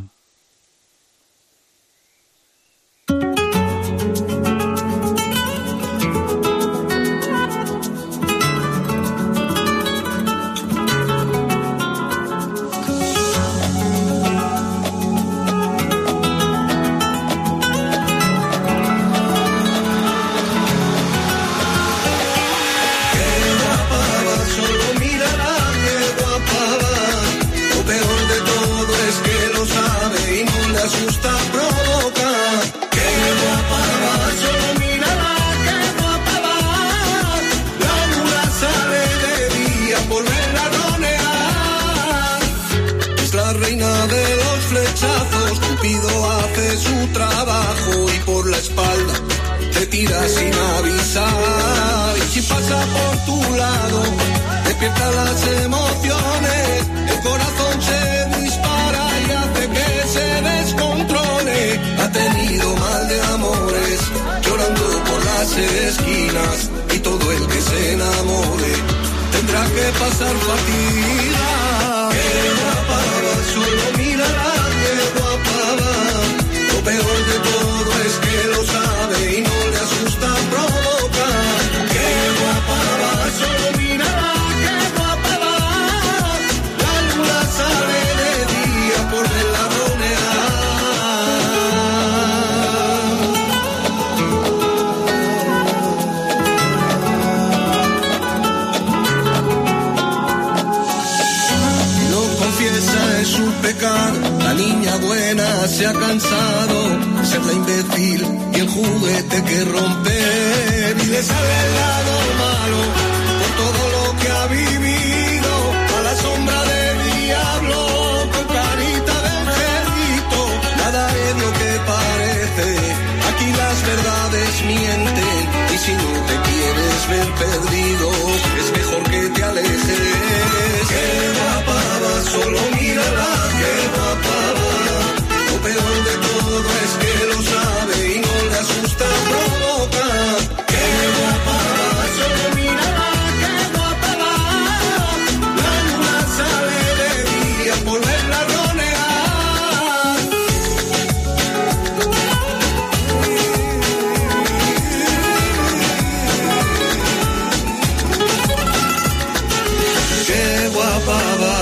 Sin avisar, y si pasa por tu lado, despierta las emociones, el corazón se dispara y hace que se descontrole. Ha tenido mal de amores, llorando por las esquinas, y todo el que se enamore tendrá que pasar fatiga. Qué guapa va, solo mírala, qué guapa va. Lo peor de todo es que lo sabe y no le asusta provocar. Qué guapa va, solo mírala, qué guapa va. La luna sale de día por verla rodear. Lo confiesa, es su pecado. La niña buena se ha cansado de ser la imbécil y el juguete que romper, y le sale el lado malo por todo lo que ha vivido, a la sombra del diablo con carita de angelito. Nada es lo que parece, aquí las verdades mienten, y si no te quieres ver perdido es mejor que te alejes. Qué guapa va, solo mírala, qué guapa va. Lo peor de todo es que lo sabe y no le asusta provocar. Qué guapa va, solo mírala, qué guapa va. La luna sale de día por verla ronear. Qué guapa va.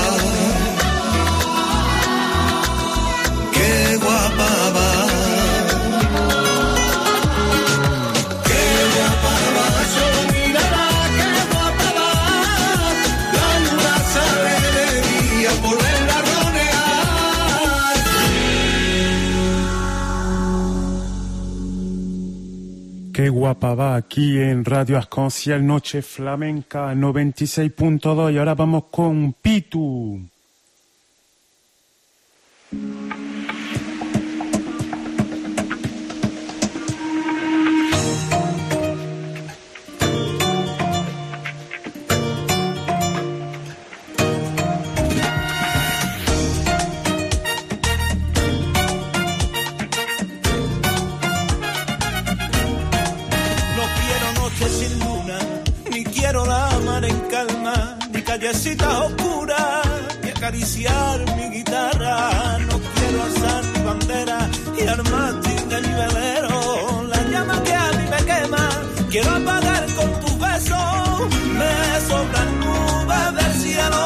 Qué guapa va aquí en Radio Arc-en-Ciel Noche Flamenca noventa y seis punto dos y ahora vamos con Pitu. Callecita oscura y acariciar mi guitarra. No quiero alzar mi bandera y armar de mi velero. La llama que a mí me quema quiero apagar con tus besos. Me sobran nubes del cielo.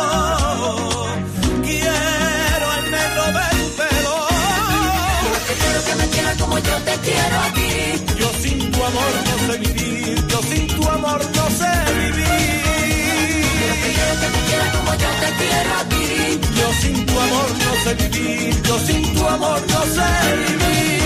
Quiero el negro de tu pelo. Porque quiero que me quieras como yo te quiero a ti. Yo sin tu amor no sé vivir. Yo sin tu amor no sé vivir. Quiero que me quieras como yo te quiero a ti. Yo sin tu amor no sé vivir. Yo sin tu amor no sé vivir.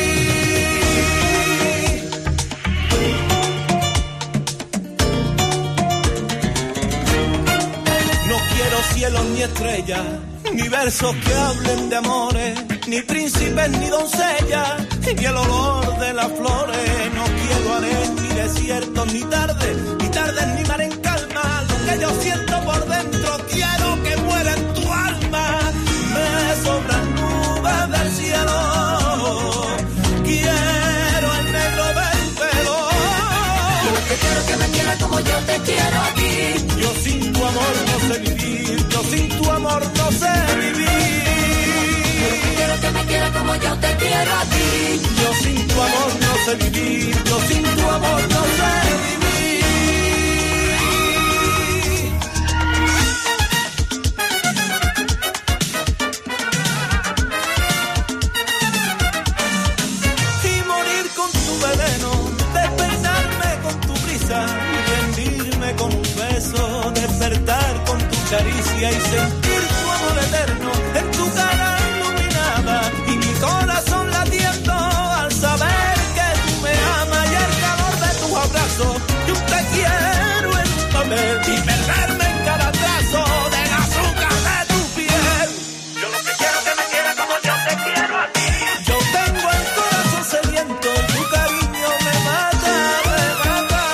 No quiero cielos ni estrellas, ni versos que hablen de amores, ni príncipes ni doncellas, ni el olor de las flores. No quiero arenas ni desiertos, ni tardes, ni tardes ni mar en calma. Lo que yo siento por dentro quiero que muera en tu alma. Me sobran nubes del cielo. Quiero el negro del pelo. Porque quiero que me quieras como yo te quiero a ti. Yo sin sé vivir, yo sin tu amor no sé vivir. Y morir con tu veneno, despeinarme con tu brisa, y rendirme con un beso, despertar con tu caricia y sentir tu amor eterno en tu cara iluminada y mi corazón latiendo al saber que tú me amas y el calor de tus abrazos y un te quiero en un papel y perderme en cada trazo del azúcar de tu piel. Yo lo que quiero que me quieras como yo te quiero a ti. Yo tengo el corazón sediento y tu cariño me mata, me mata.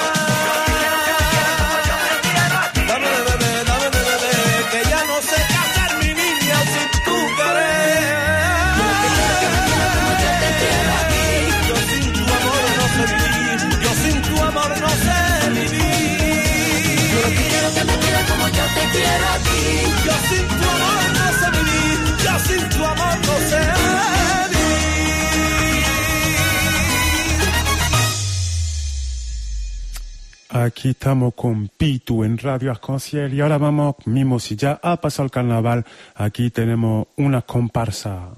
Yo lo que quiero que me quieras como yo te quiero a ti. Dame bebé, dame bebé, que ya no sé qué hacer mi niña sin tu querer. Yo lo que quiero que me quieras como yo te quiero a ti. Yo sin tu amor no sé vivir, yo sin tu amor no sé vivir. Yo lo que quiero que me quieras como yo te quiero a ti. Yo sin tu amor no sé vivir, yo sin tu amor no sé vivir. Aquí estamos con Pitu en Radio Arc-en-Ciel y ahora vamos, mismo si ya ha pasado el carnaval, aquí tenemos una comparsa.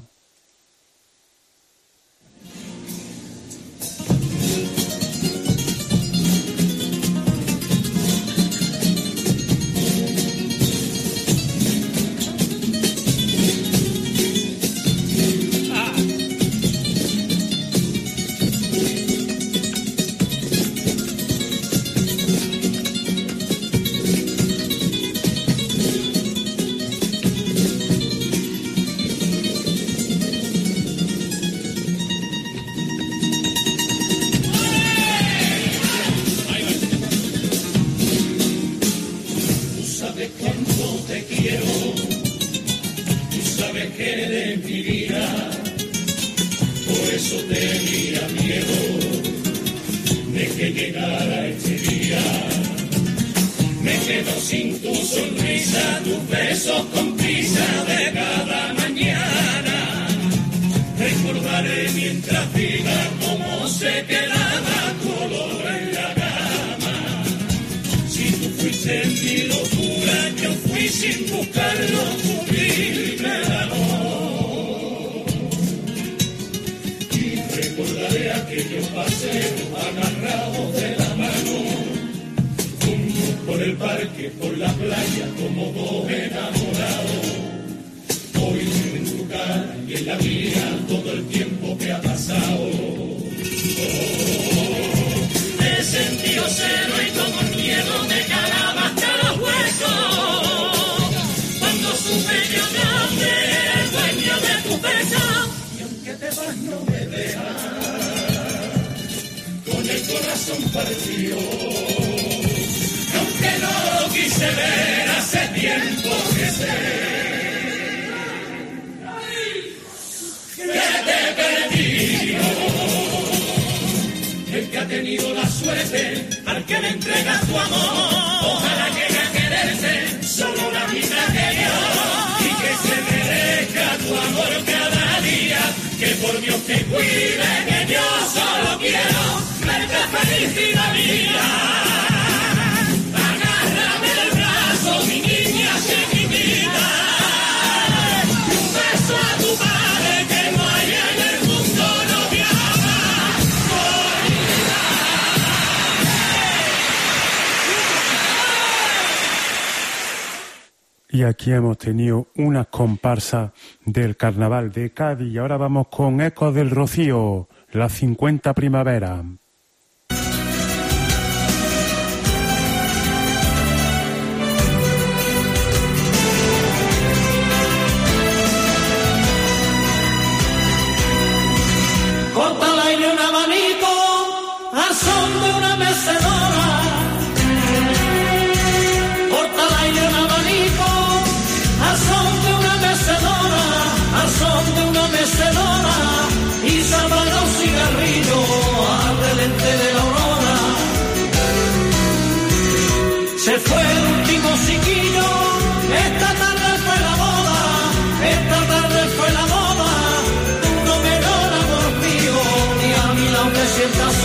Y aquí hemos tenido una comparsa del Carnaval de Cádiz y ahora vamos con Ecos del Rocío, las cincuenta primaveras. Corta al aire un abanico al son de una mecedora. Corta al aire un abanico al son de una mecedora, al son de una mecedora, y se apaga un cigarrillo al relente de la aurora. Se fue el último chiquillo, esta tarde fue la boda, esta tarde fue la boda, tú no me lo amor mío, ni a mi lado te sientas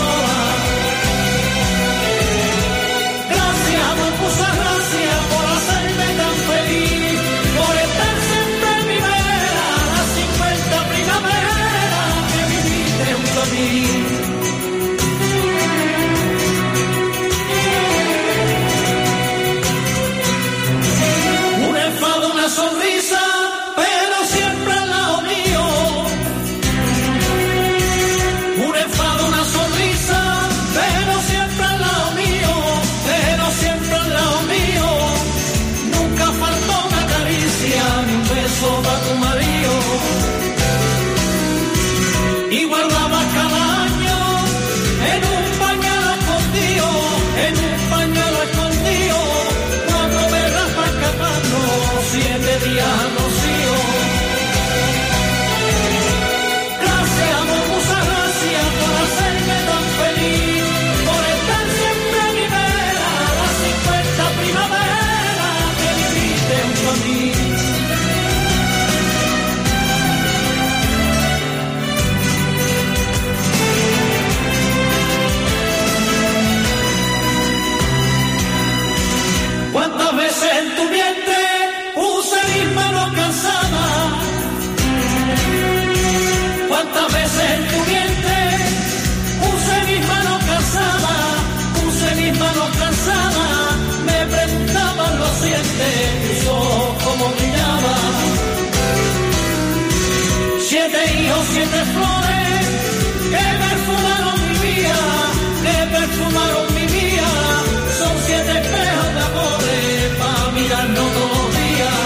siete hijos, siete flores, que perfumaron mi vida, que perfumaron mi vida. Son siete espejos de amores para mirarnos todos los días.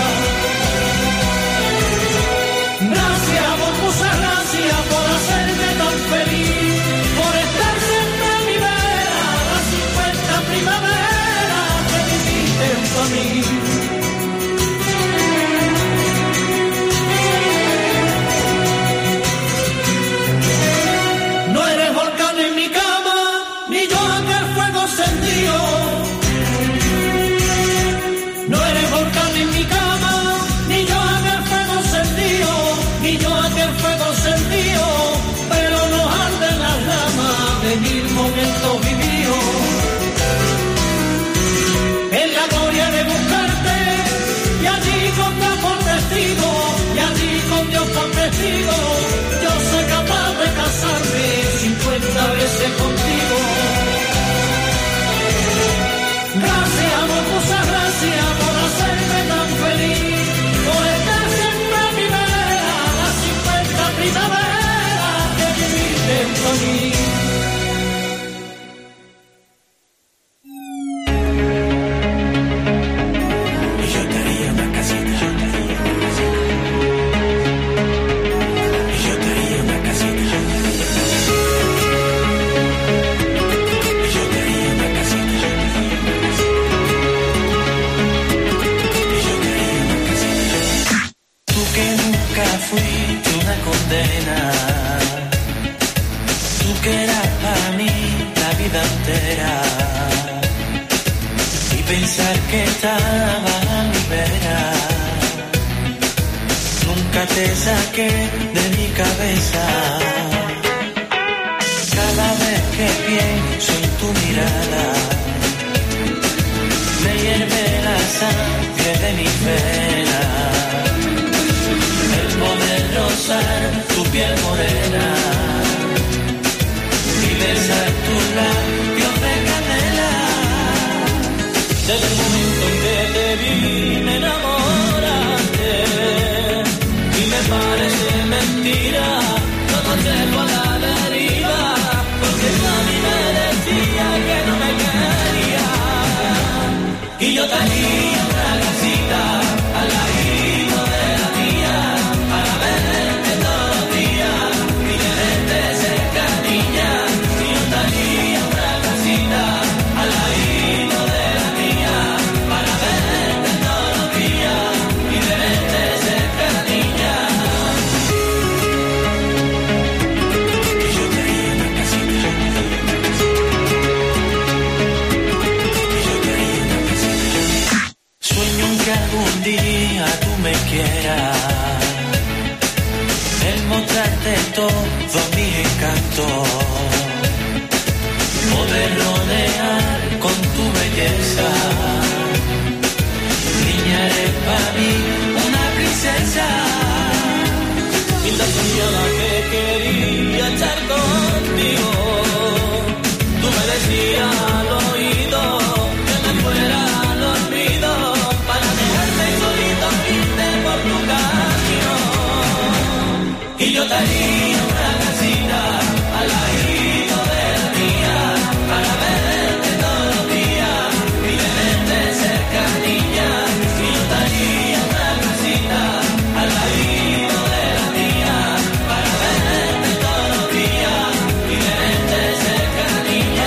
Gracias, amor, muchas gracias por hacerme tan feliz, por estar siempre a mi vera, las cincuenta primaveras que viviste junto a mí. No eres volcán en mi cama, ni yo aquel fuego encendido. No eres volcán en mi cama, ni yo aquel fuego encendido, ni yo aquel fuego encendido, pero nos arden las llamas de mil momentos vividos. En la gloria de buscarte, y allí con Dios por testigo, y allí con Dios por testigo, yo soy capaz de casarme cincuenta veces contigo. Gracias, amor, muchas gracias por hacerme tan feliz, por estar siempre a mi vera, las cincuenta primaveras que viviste junto a mí. Y yo te haría una casita, y yo te haría una casita, y yo te haría una casita, y yo te haría una casita. Tú que nunca fuiste una condena, tú que eras para mí la vida entera, y pensar que estaba a mi vera, nunca te saqué de mi cabeza. Cada vez que pienso en tu mirada, me hierve la sangre de mi pena, el poder rozar tu piel morena y besar tus labios de canela. Desde el momento en que te vi me enamoraste y me parece mentira todo llevo a la deriva, porque a mí me decía que no me quería. Y yo tenía una casita al ladito de la mía para verte todos los días y tenerte cerca, niña. Y yo tenía una casita al ladito de la mía para verte todos los días y tenerte cerca, niña. Y yo tenía una casita, y yo tenía una casita. Sueño en que algún día tú me quieras, el mostrarte todos mis encantos, poder rodear con tu belleza. Niña, eres para mí una princesa, Y la soñaba que quería estar contigo. Tú me decías al oído que me fuera al olvido para dejarme solito irte por tu camino. Y yo tenía una casita al ladito de la mía para verte todos los días y tenerte cerca, niña. Y yo tenía una casita al ladito de la mía para verte todos los días y tenerte cerca, niña.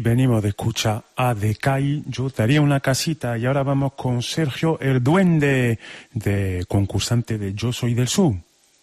venimos de escuchar a Decay, Yo te haría una casita, y ahora vamos con Sergio el Duende, de concursante de Yo Soy del Sur.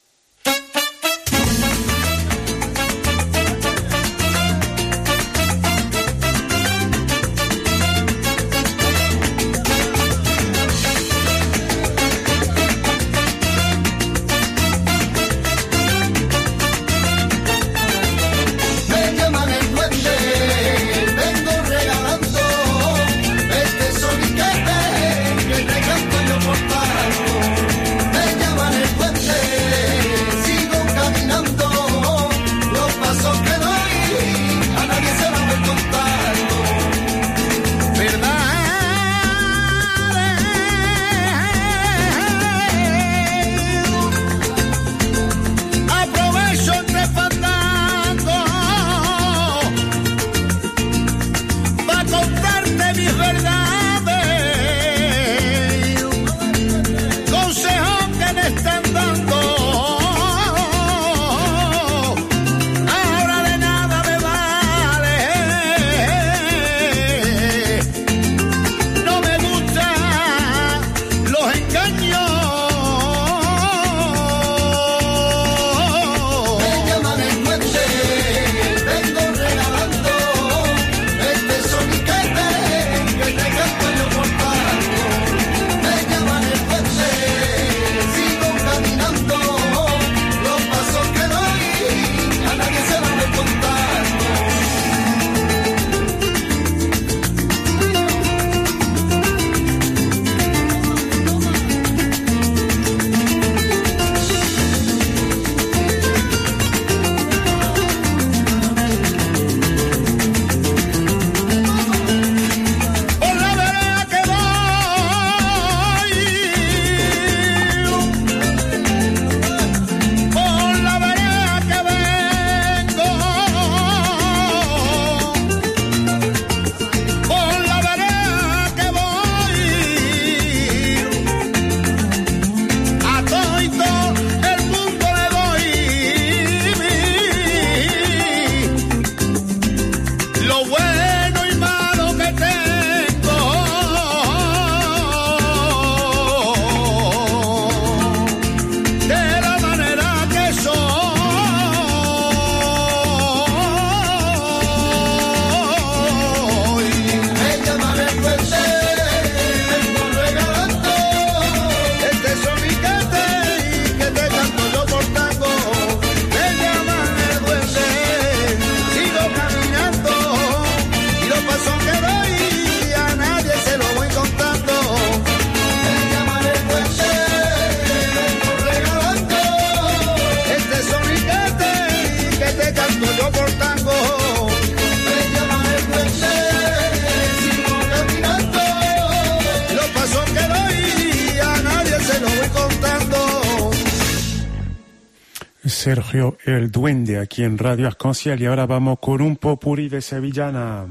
Sergio el Duende aquí en Radio Arconciel, y ahora vamos con un popurrí de sevillana.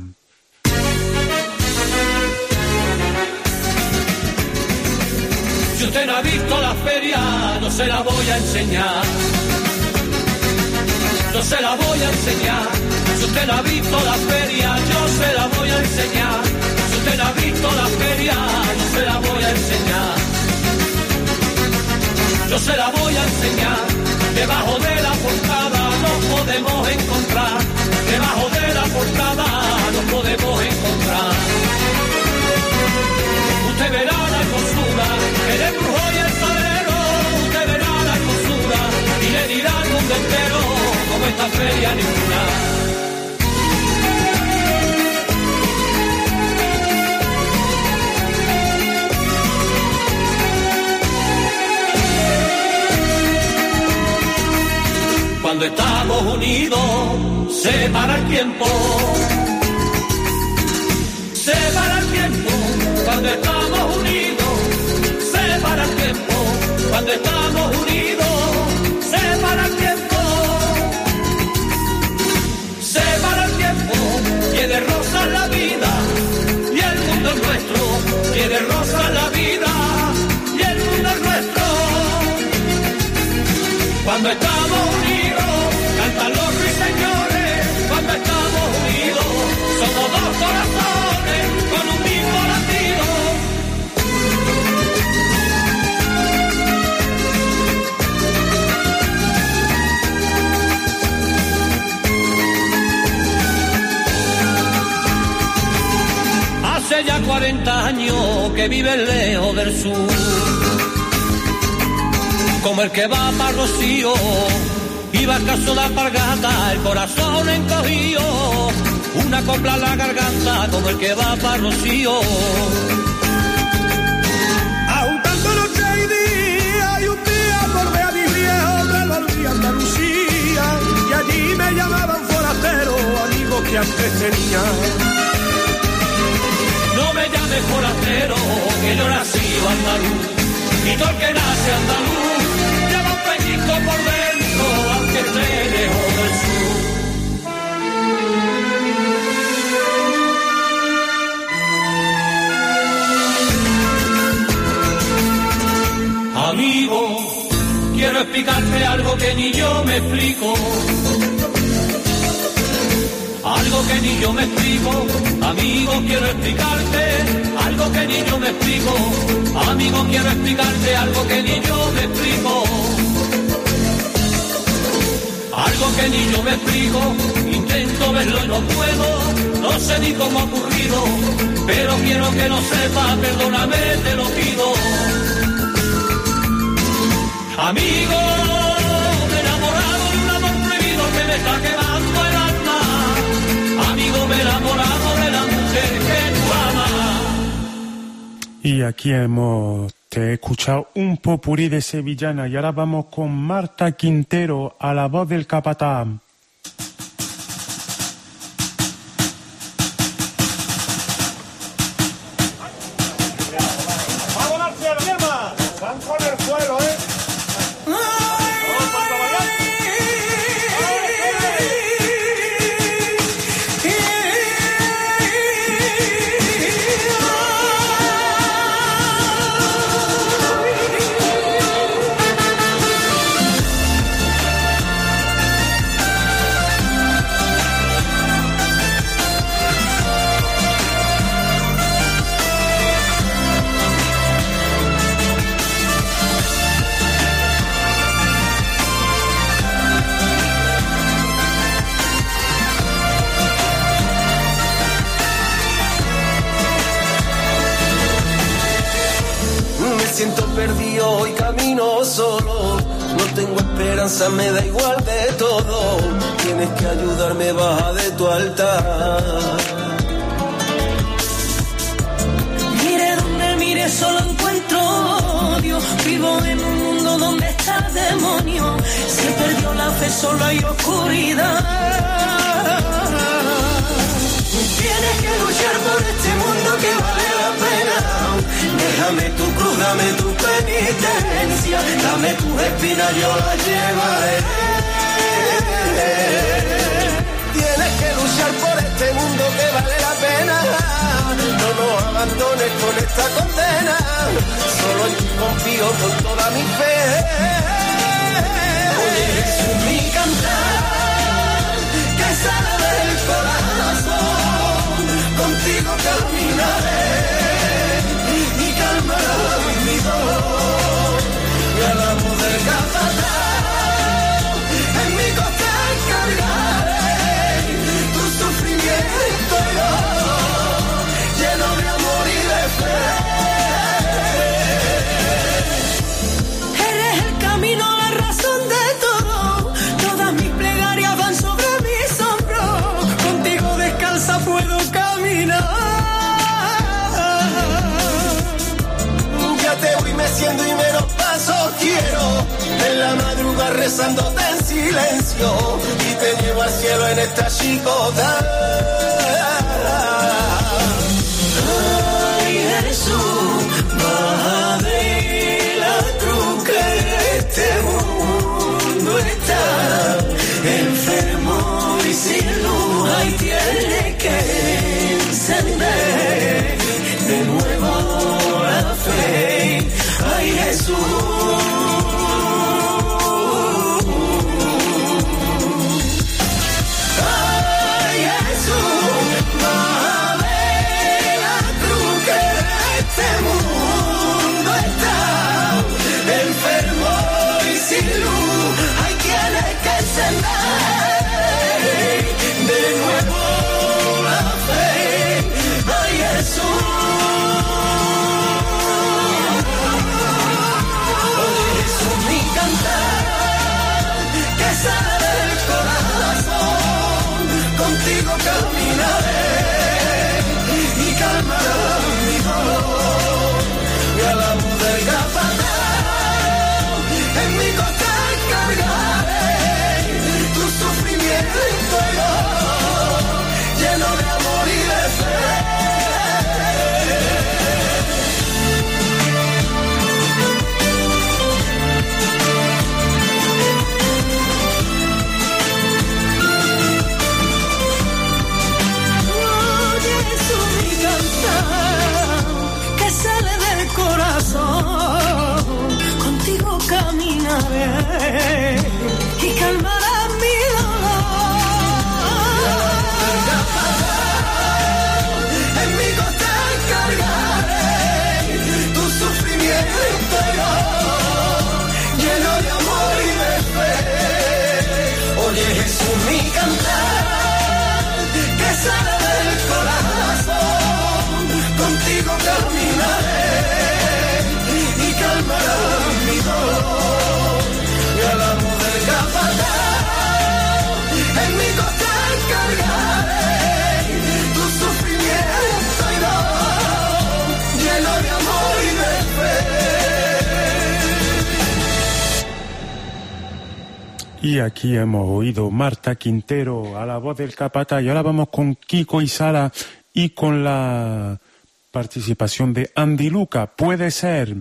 Si usted no ha visto la feria, no se la voy a enseñar. No se la voy a enseñar. Si usted no ha visto la feria, yo se la voy a enseñar. Si usted no ha visto la feria, no se la voy a enseñar. Yo se la voy a enseñar. Debajo de la portada nos podemos encontrar. Debajo de la portada nos podemos encontrar. Usted verá la hermosura, el embrujo y el salero. Usted verá la hermosura y le dirá al mundo entero como esta feria ninguna. Cuando estamos unidos, se para el tiempo. Se para el tiempo. Cuando estamos unidos, se para el tiempo. Cuando estamos unidos, se para el tiempo. Se para el tiempo. Quiere rosa la vida y el mundo es nuestro. Quiere rosa la vida y el mundo es nuestro. Cuando estamos unidos, cantan los ruiseñores. Cuando estamos unidos, somos dos Hace ya cuarenta años que vive lejos del sur, como el que va para Rocío, iba acaso la alpargata, el corazón encogido, una copla en la garganta, como el que va para Rocío. Juntando noche y día, y un día volví a mi viejo, me volví a Andalucía, y allí me llamaban forastero, amigo que antes tenía. No me llames forastero, que yo nací andaluz, y todo el que nace andaluz lleva un pellizco por dentro, aunque esté lejos del sur. Amigo, quiero explicarte algo que ni yo me explico. Algo que ni yo me explico. Amigo, quiero explicarte algo que ni yo me explico. Amigo, quiero explicarte algo que ni yo me explico. Algo que ni yo me explico. Intento verlo y no puedo. No sé ni cómo ha ocurrido, pero quiero que lo sepas, perdóname, te lo pido. Amigo, me he enamorado de un amor prohibido que me está quemando el alma. Amigo, me he enamorado de la mujer que tú amas. Y aquí hemos te he escuchado un popurrí de sevillana y ahora vamos con Marta Quintero a la voz del capataz. Perdido y camino solo, no tengo esperanza, me da igual de todo. Tienes que ayudarme, baja de tu altar. Mire donde mire, solo encuentro odio. Vivo en un mundo donde está el demonio. Se perdió la fe, solo hay oscuridad. Tienes que luchar por este mundo que vale la pena. Déjame tu cruz, dame tu penitencia, dame tus espinas, yo las llevaré. Tienes que luchar por este mundo que vale la pena. No nos abandones con esta condena. Solo en ti confío con toda mi fe. Oye, Jesús, mi cantar, que sale del corazón. Contigo caminaré. Calmará mi dolor y a la voz del capataz en mi costal cargaré tu sufrimiento y dolor, lleno de amor y de fe. Eres el camino, la razón de todo. Todas mis plegarias van sobre mis hombros. Contigo descalza puedo caminar. Te voy meciendo y menos pasos quiero. En la madrugada rezándote en silencio y te llevo al cielo en esta chicota. Ay, Jesús, baja de la cruz, que este mundo está enfermo y sin luz. Ay, tiene que encender de nuevo la fe. Ay, Jesús. Ay, Jesús, y calmarás mi dolor. En mi costal cargaré tu sufrimiento yo, lleno de amor y de fe. Oye Jesús, mi cantar que sale del corazón, contigo caminaré y calmarás mi dolor. Y a la mujer capataz en mi costal cargaré tu sufrimiento y dolor, lleno de amor y de fe. Y aquí hemos oído Marta Quintero a la voz del capataz, y ahora vamos con Kiko y Sara y con la participación de Andy Luca. Puede ser.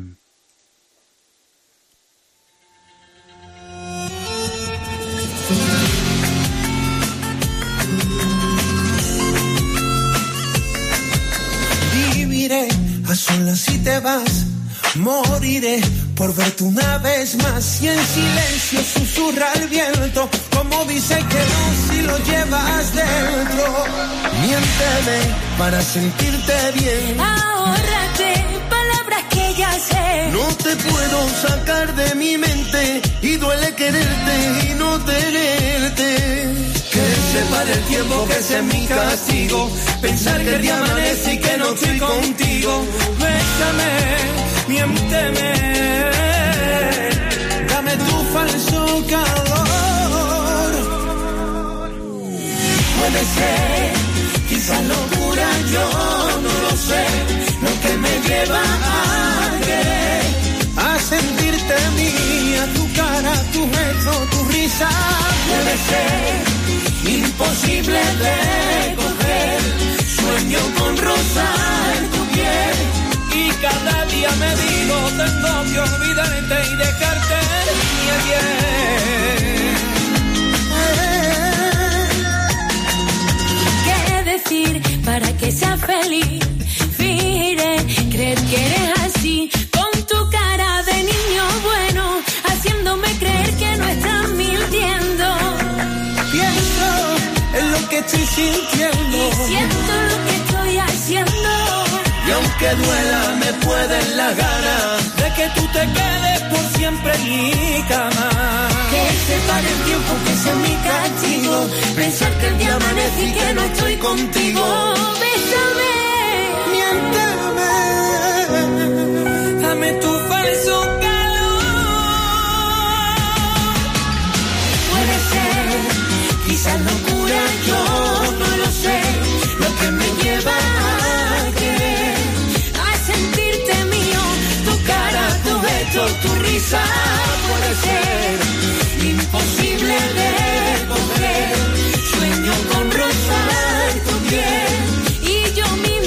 Viviré a solas si te vas, moriré por verte una vez más, y en silencio susurra el viento, como dice que no si lo llevas dentro. Miénteme para sentirte bien, ahórrate palabras que ya sé. no te puedo sacar de mi mente y duele quererte y no tenerte. Que se pare el tiempo, que ese es mi castigo, pensar que el día amanece y que no estoy contigo. Bésame, miénteme, dame tu falso calor. Puede ser, quizás locura, yo no lo sé, lo que me lleva a querer, a sentirte mía, tu cara, tu gesto, tu risa. Puede ser imposible de coger, sueño con rozar tu piel, y cada día me digo tengo que olvidarte y dejarte mi ayer. ¿Qué decir para que seas feliz? Fingiré creer que eres así, con tu cara de niño bueno, haciéndome creer que no estás mintiendo. Pienso en lo que estoy sintiendo y siento lo que estoy haciendo, y aunque duela me pueden las ganas de que tú te quedes por siempre en mi cama. Que se pare el tiempo, que ese es mi castigo, pensar que el día amanece y que no estoy contigo. Bésame, miénteme, dame tu falso calor. Puede ser, quizás locura, yo no lo sé, lo que me lleva a querer, a sentirte mío, tu cara, tu gesto, tu risa. Puede ser imposible de coger, sueño con rozar tu piel, y yo mi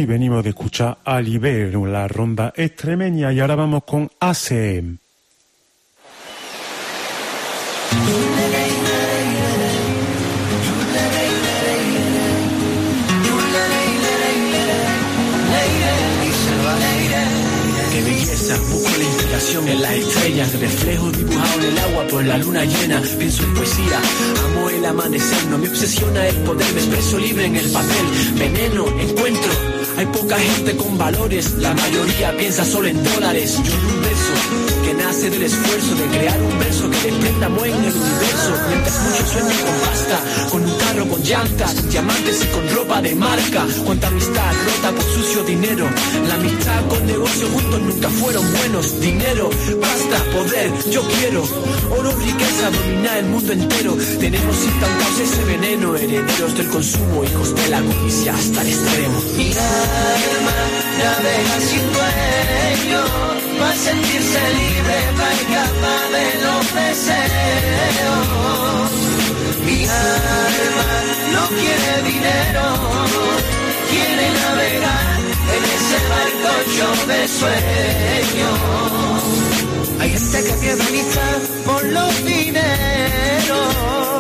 venimos de escuchar a Libero, la ronda extremeña, y ahora vamos con A C E M. Qué belleza, busco la inspiración en las estrellas, reflejo dibujado en el agua por la luna llena. Pienso en poesía, amo el amanecer, no me obsesiona el poder, me expreso libre en el papel. Veneno, encuentro, hay poca gente con valores, la mayoría piensa solo en dólares. Yo en un verso que nace del esfuerzo de crear un verso que desprenda amor en el universo. Mientras muchos sueñan con pasta, con un carro con llantas, diamantes y con ropa de marca. Cuánta amistad rota por sucio dinero, la amistad con negocio juntos nunca fueron buenos. Dinero, pasta, poder, yo quiero oro, riqueza, dominar el mundo entero. Tenemos instantados ese veneno, herederos del consumo, hijos de la codicia hasta el extremo. Mi alma navega sin dueño, va a sentirse libre, va escapar de los deseos. Mi alma no quiere dinero, quiere navegar en ese barco de sueños. Hay gente que pierde amistad por los dineros,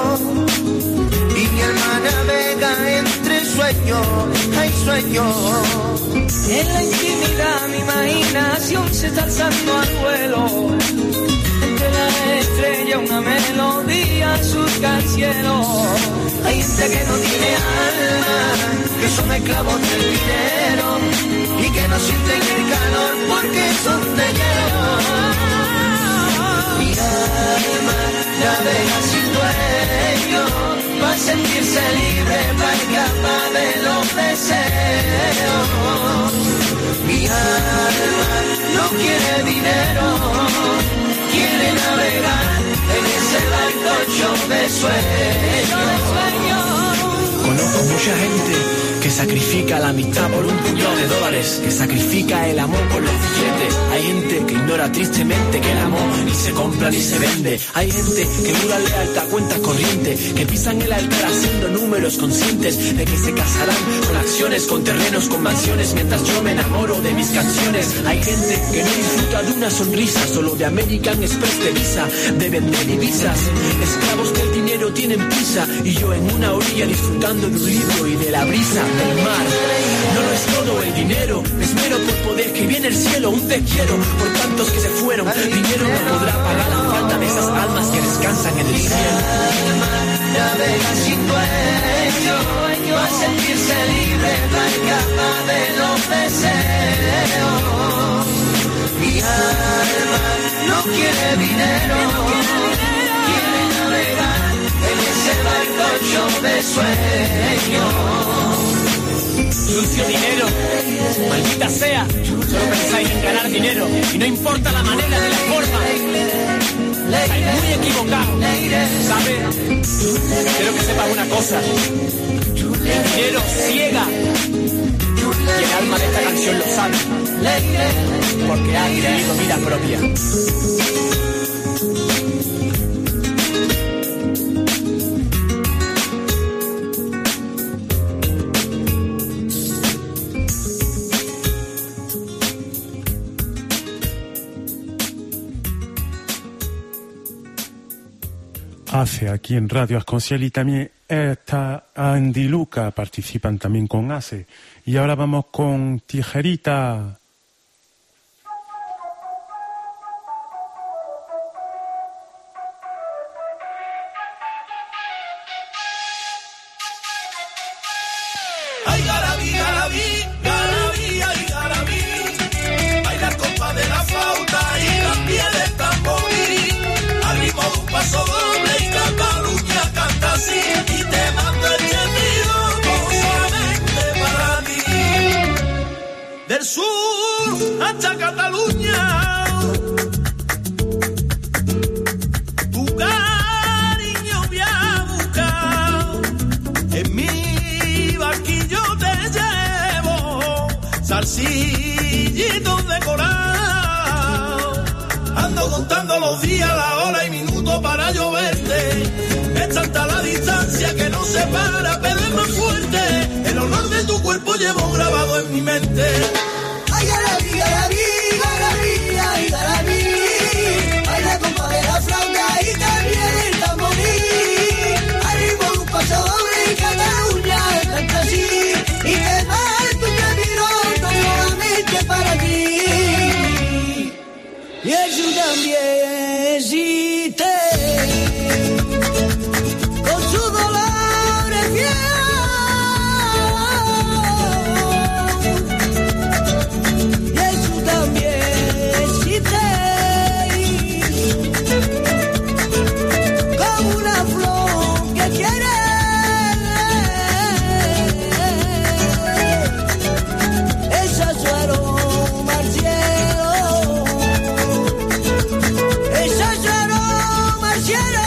y mi alma navega entre sueños, hay sueños. En la intimidad mi imaginación se está alzando al vuelo, entre la estrella una melodía surca al cielo. Hay gente que no tiene alma, que son esclavos del dinero, y que no sienten el calor porque son de hielo. Mi alma navega sin dueño, va a sentirse libre, va a escapar de los deseos. Mi alma no quiere dinero, quiere navegar en ese barco de sueños. Conozco mucha gente que sacrifica la amistad por un puñado de dólares, que sacrifica el amor por los billetes. Hay gente que ignora tristemente que el amor ni se compra ni se vende. Hay gente que jura lealtad a cuentas corrientes, que pisan el altar haciendo números conscientes de que se casarán con acciones, con terrenos, con mansiones, mientras yo me enamoro de mis canciones. Hay gente que no disfruta de una sonrisa, solo de American Express, de Visa, de vender divisas. Esclavos del dinero tienen prisa, y yo en una orilla disfrutando de un libro y de la brisa del mar. No lo es todo el dinero, me esmero por poder que viene el cielo. Un te quiero por tantos que se fueron, dinero no podrá pagar la falta de esas almas que descansan en el cielo. Navega sin dueño, va a sentirse libre, va a escapar de los deseos. Mi alma no quiere dinero, quiere navegar en ese barco de sueños. Sucio dinero, maldita sea, solo pensáis en ganar dinero y no importa la manera de la forma. Estáis muy equivocados, ¿sabes? Quiero que sepas una cosa: el dinero ciega, y el alma de esta canción lo sabe, porque ha tenido vida propia. Hace aquí en Radio Asconciel, y también está Andy Luca, participan también con A C E. Y ahora vamos con Tijerita. Ay, garabí, garabí, garabí, ay, garabí. Baila el compás de la flauta y la piel del tamborí. Al ritmo de un paso doble y Cataluña canta así. Y te mando el gemido solamente para ti. Del sur hasta Cataluña, tu cariño me ha buscado. En mi barquillo te llevo salsillitos decorados. Ando contando los días, la hora y minutos para yo verte. Es tanta la distancia que nos separa, pero es más fuerte el olor de tu cuerpo llevo grabado en mi mente. Ay, garabí, garabí, garabí, ay, garabí. Baila compa de la flauta y también el tamborí. Arriba un paso doble y Cataluña canta así. Y que mal tu camino nuevamente para ti. Y eso también existe. Con su dolor es fiel. Y eso también existe. Como una flor que quiere. Esa es su aroma al cielo. Esa es su aroma al cielo.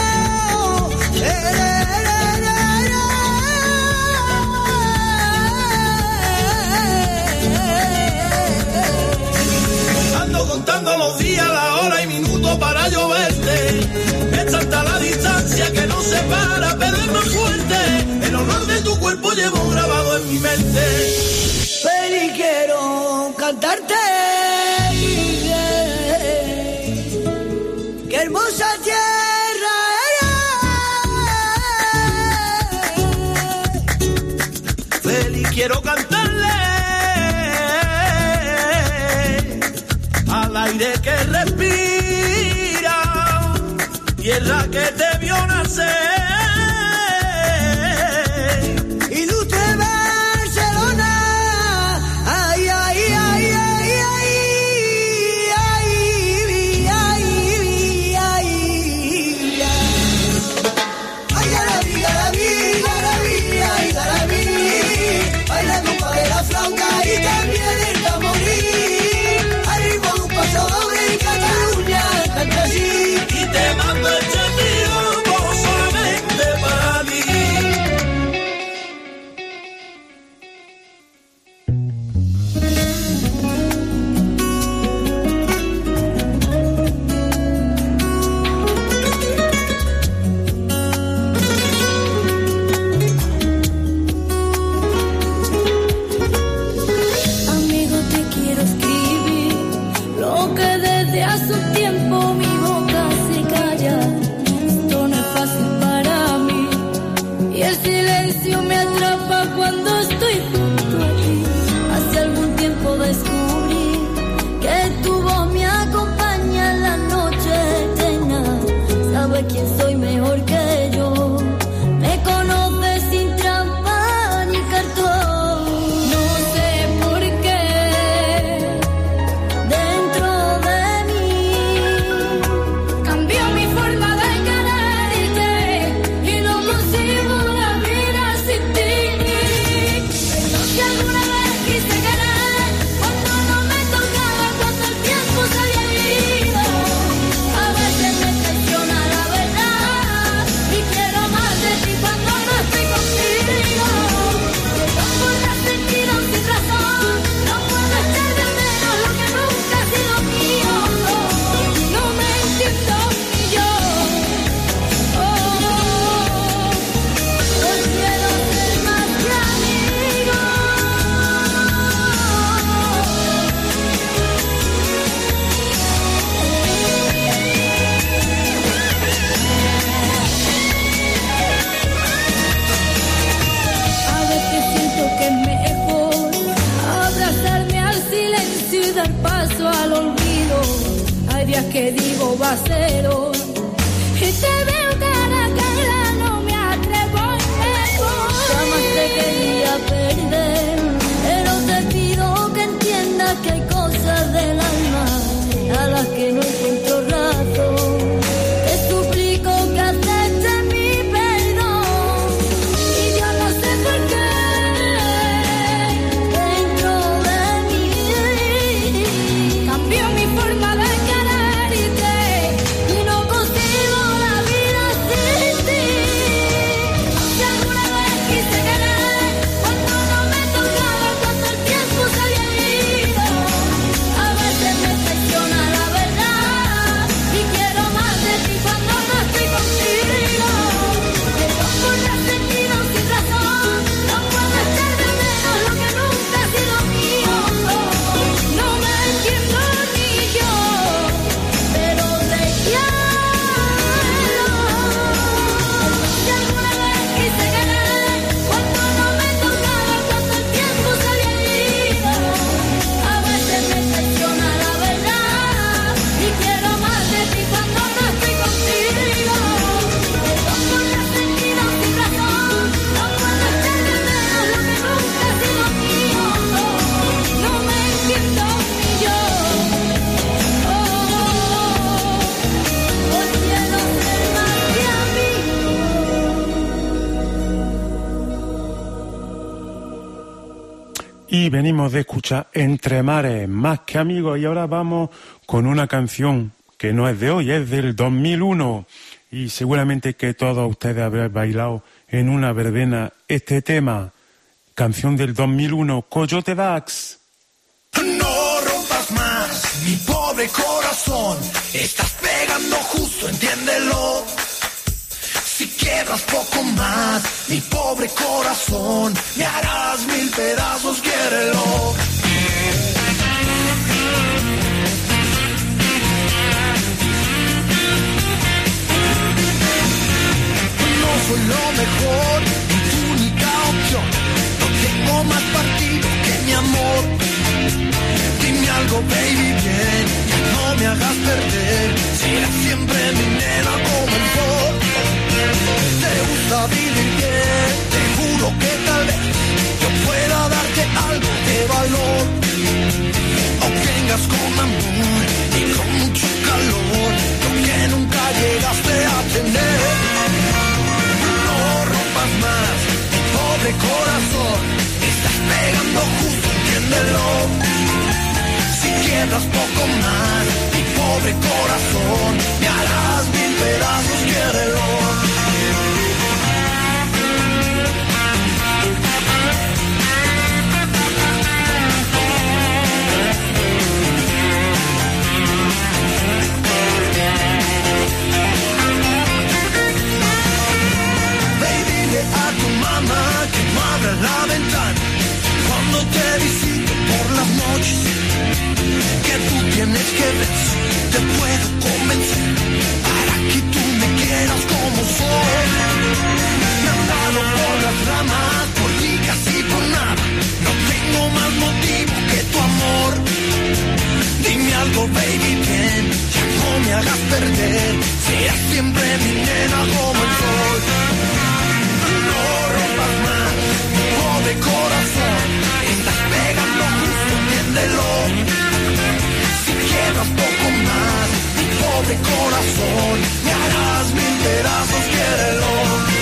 Ando contando los días, la hora y minutos para lloverte. Es tanta la distancia que no separa, pero es más fuerte. El olor de tu cuerpo llevo grabado en mi mente. Feliz quiero cantarte. Qué hermosa tierra eres. Feliz quiero cantarle al aire que respira, tierra que te vio nacer. Ilustre Barcelona. Ay, ay, ay, ay, ay, ay, ay, ay, ay. Ay, garabí, garabí, garabí, ay, garabí. Baila compa de la flauta y también el tamborí. Arriba un paso doble y Cataluña canta así. Y te mando este tiempo solamente para ti. Amigo, te quiero escribir lo que desde hace un tiempo mi boca se calla. Esto no es fácil para mí y el silencio me atrapa cuando estoy junto a ti. Hace algún tiempo descubrí que tu voz me acompaña en la noche eterna. Sabes quién soy mejor que yo. Me conoces sin trampa ni cartón. No sé por qué dentro de mí cambió mi forma de quererte y no consigo la vida sin ti. Pero si alguna vez quise querer cuando no me tocaba, cuando el tiempo se había ido, a veces me traiciona la verdad y quiero más de ti cuando no estoy contigo. Quiero poder sentido sin razón, no puedo echar de menos lo que nunca ha sido mío. No me entiendo ni yo. Oh, hoy quiero ser más que amigo. A veces siento que es mejor abrazarme al silencio y dar paso al olvido. Hay días que digo va a ser hoy y te veo cara a cara, no me atrevo mejor. Jamás te quería perder, pero te pido que entiendas que hay cosas del alma a las que no encuentro razón. Te suplico que aceptes mi perdón y yo no sé por qué dentro de mí cambió mi forma de quererte y no consigo la vida y venimos de escuchar Entre Mares, Más que Amigos, y ahora vamos con una canción que no es de hoy, es del dos mil uno, y seguramente que todos ustedes habrán bailado en una verbena este tema, canción del dos mil uno, Coyote Dax. No rompas más, mi pobre corazón, estás pegando justo, entiéndelo. Si quiebras poco más, mi pobre corazón, me harás mil pedazos, quiérelo. No soy lo mejor, ni tu única opción, no tengo más partido que mi amor. Dime algo, baby, bien, no me hagas perder, serás siempre mi nena como el sol. Te gusta vivir bien, te juro que tal vez yo pueda darte algo de valor. O vengas con amor y con mucho calor, lo que nunca llegaste a tener. No rompas más, mi pobre corazón, estás pegando justo, entiéndelo. Si quiebras poco más, mi pobre corazón, me harás mil pedazos, quiérelo. A tu mamá que no abra la ventana cuando te visito por las noches, que tú tienes que ver si te puedo convencer para que tú me quieras como soy. Me han dado por las ramas, por ligas y por nada, no tengo más motivo que tu amor. Dime algo, baby, bien, ya no me hagas perder, serás siempre mi nena como el sol. No rompas más, mi pobre corazón, estás pegando justo, entiéndelo. Si quiebras poco más, mi pobre corazón, me harás mil pedazos, quiérelo.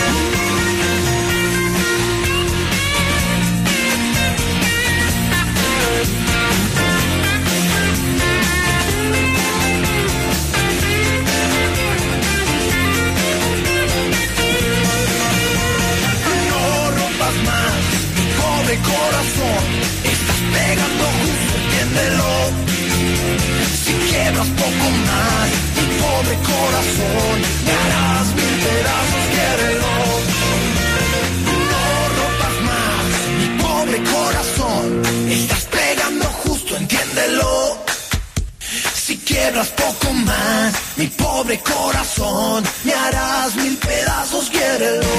Más, mi pobre corazón, estás pegando justo, entiéndelo. Si quiebras poco más, mi pobre corazón, me harás mil pedazos, quiérelo. No rompas más, mi pobre corazón, estás pegando justo, entiéndelo. Si quiebras poco más, mi pobre corazón, me harás mil pedazos, quiérelo.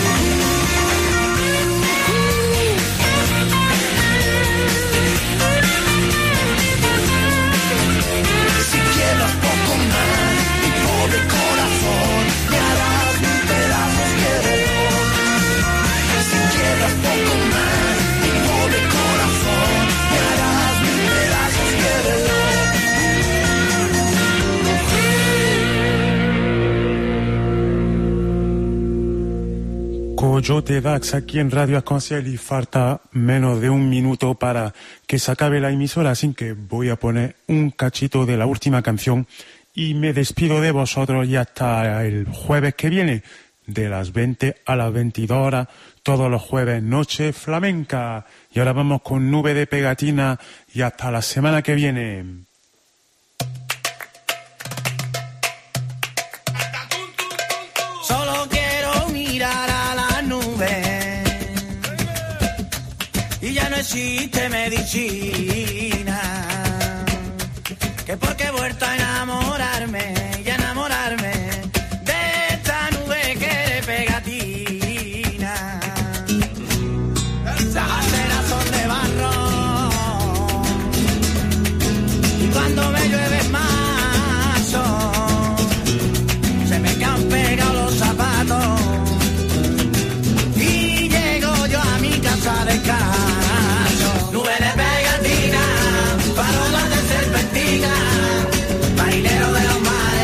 Quiebras poco más, mi pobre corazón, me harás mil pedazos, quiérelo. Si quiebras poco más, mi pobre corazón, me harás mil pedazos, quiérelo. Coyote Dax aquí en Radio Arc-en-Ciel, y falta menos de un minuto para que se acabe la emisora, así que voy a poner un cachito de la última canción y me despido de vosotros y hasta el jueves que viene, de las veinte a las veintidós horas, todos los jueves, Noche Flamenca. Y ahora vamos con Nube de Pegatina y hasta la semana que viene. Solo quiero mirar a la nube y ya no existe medicina, que porque he vuelto a enamorarme y a enamorarme de esta nube que es pegatina. Esas aceras son de barro y cuando me llueve macho se me quedan pegados los zapatos y llego yo a mi casa descalzo. Nube de pegatina, farolas de serpentina, marinero de los mares.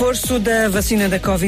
reforço da vacina da Covid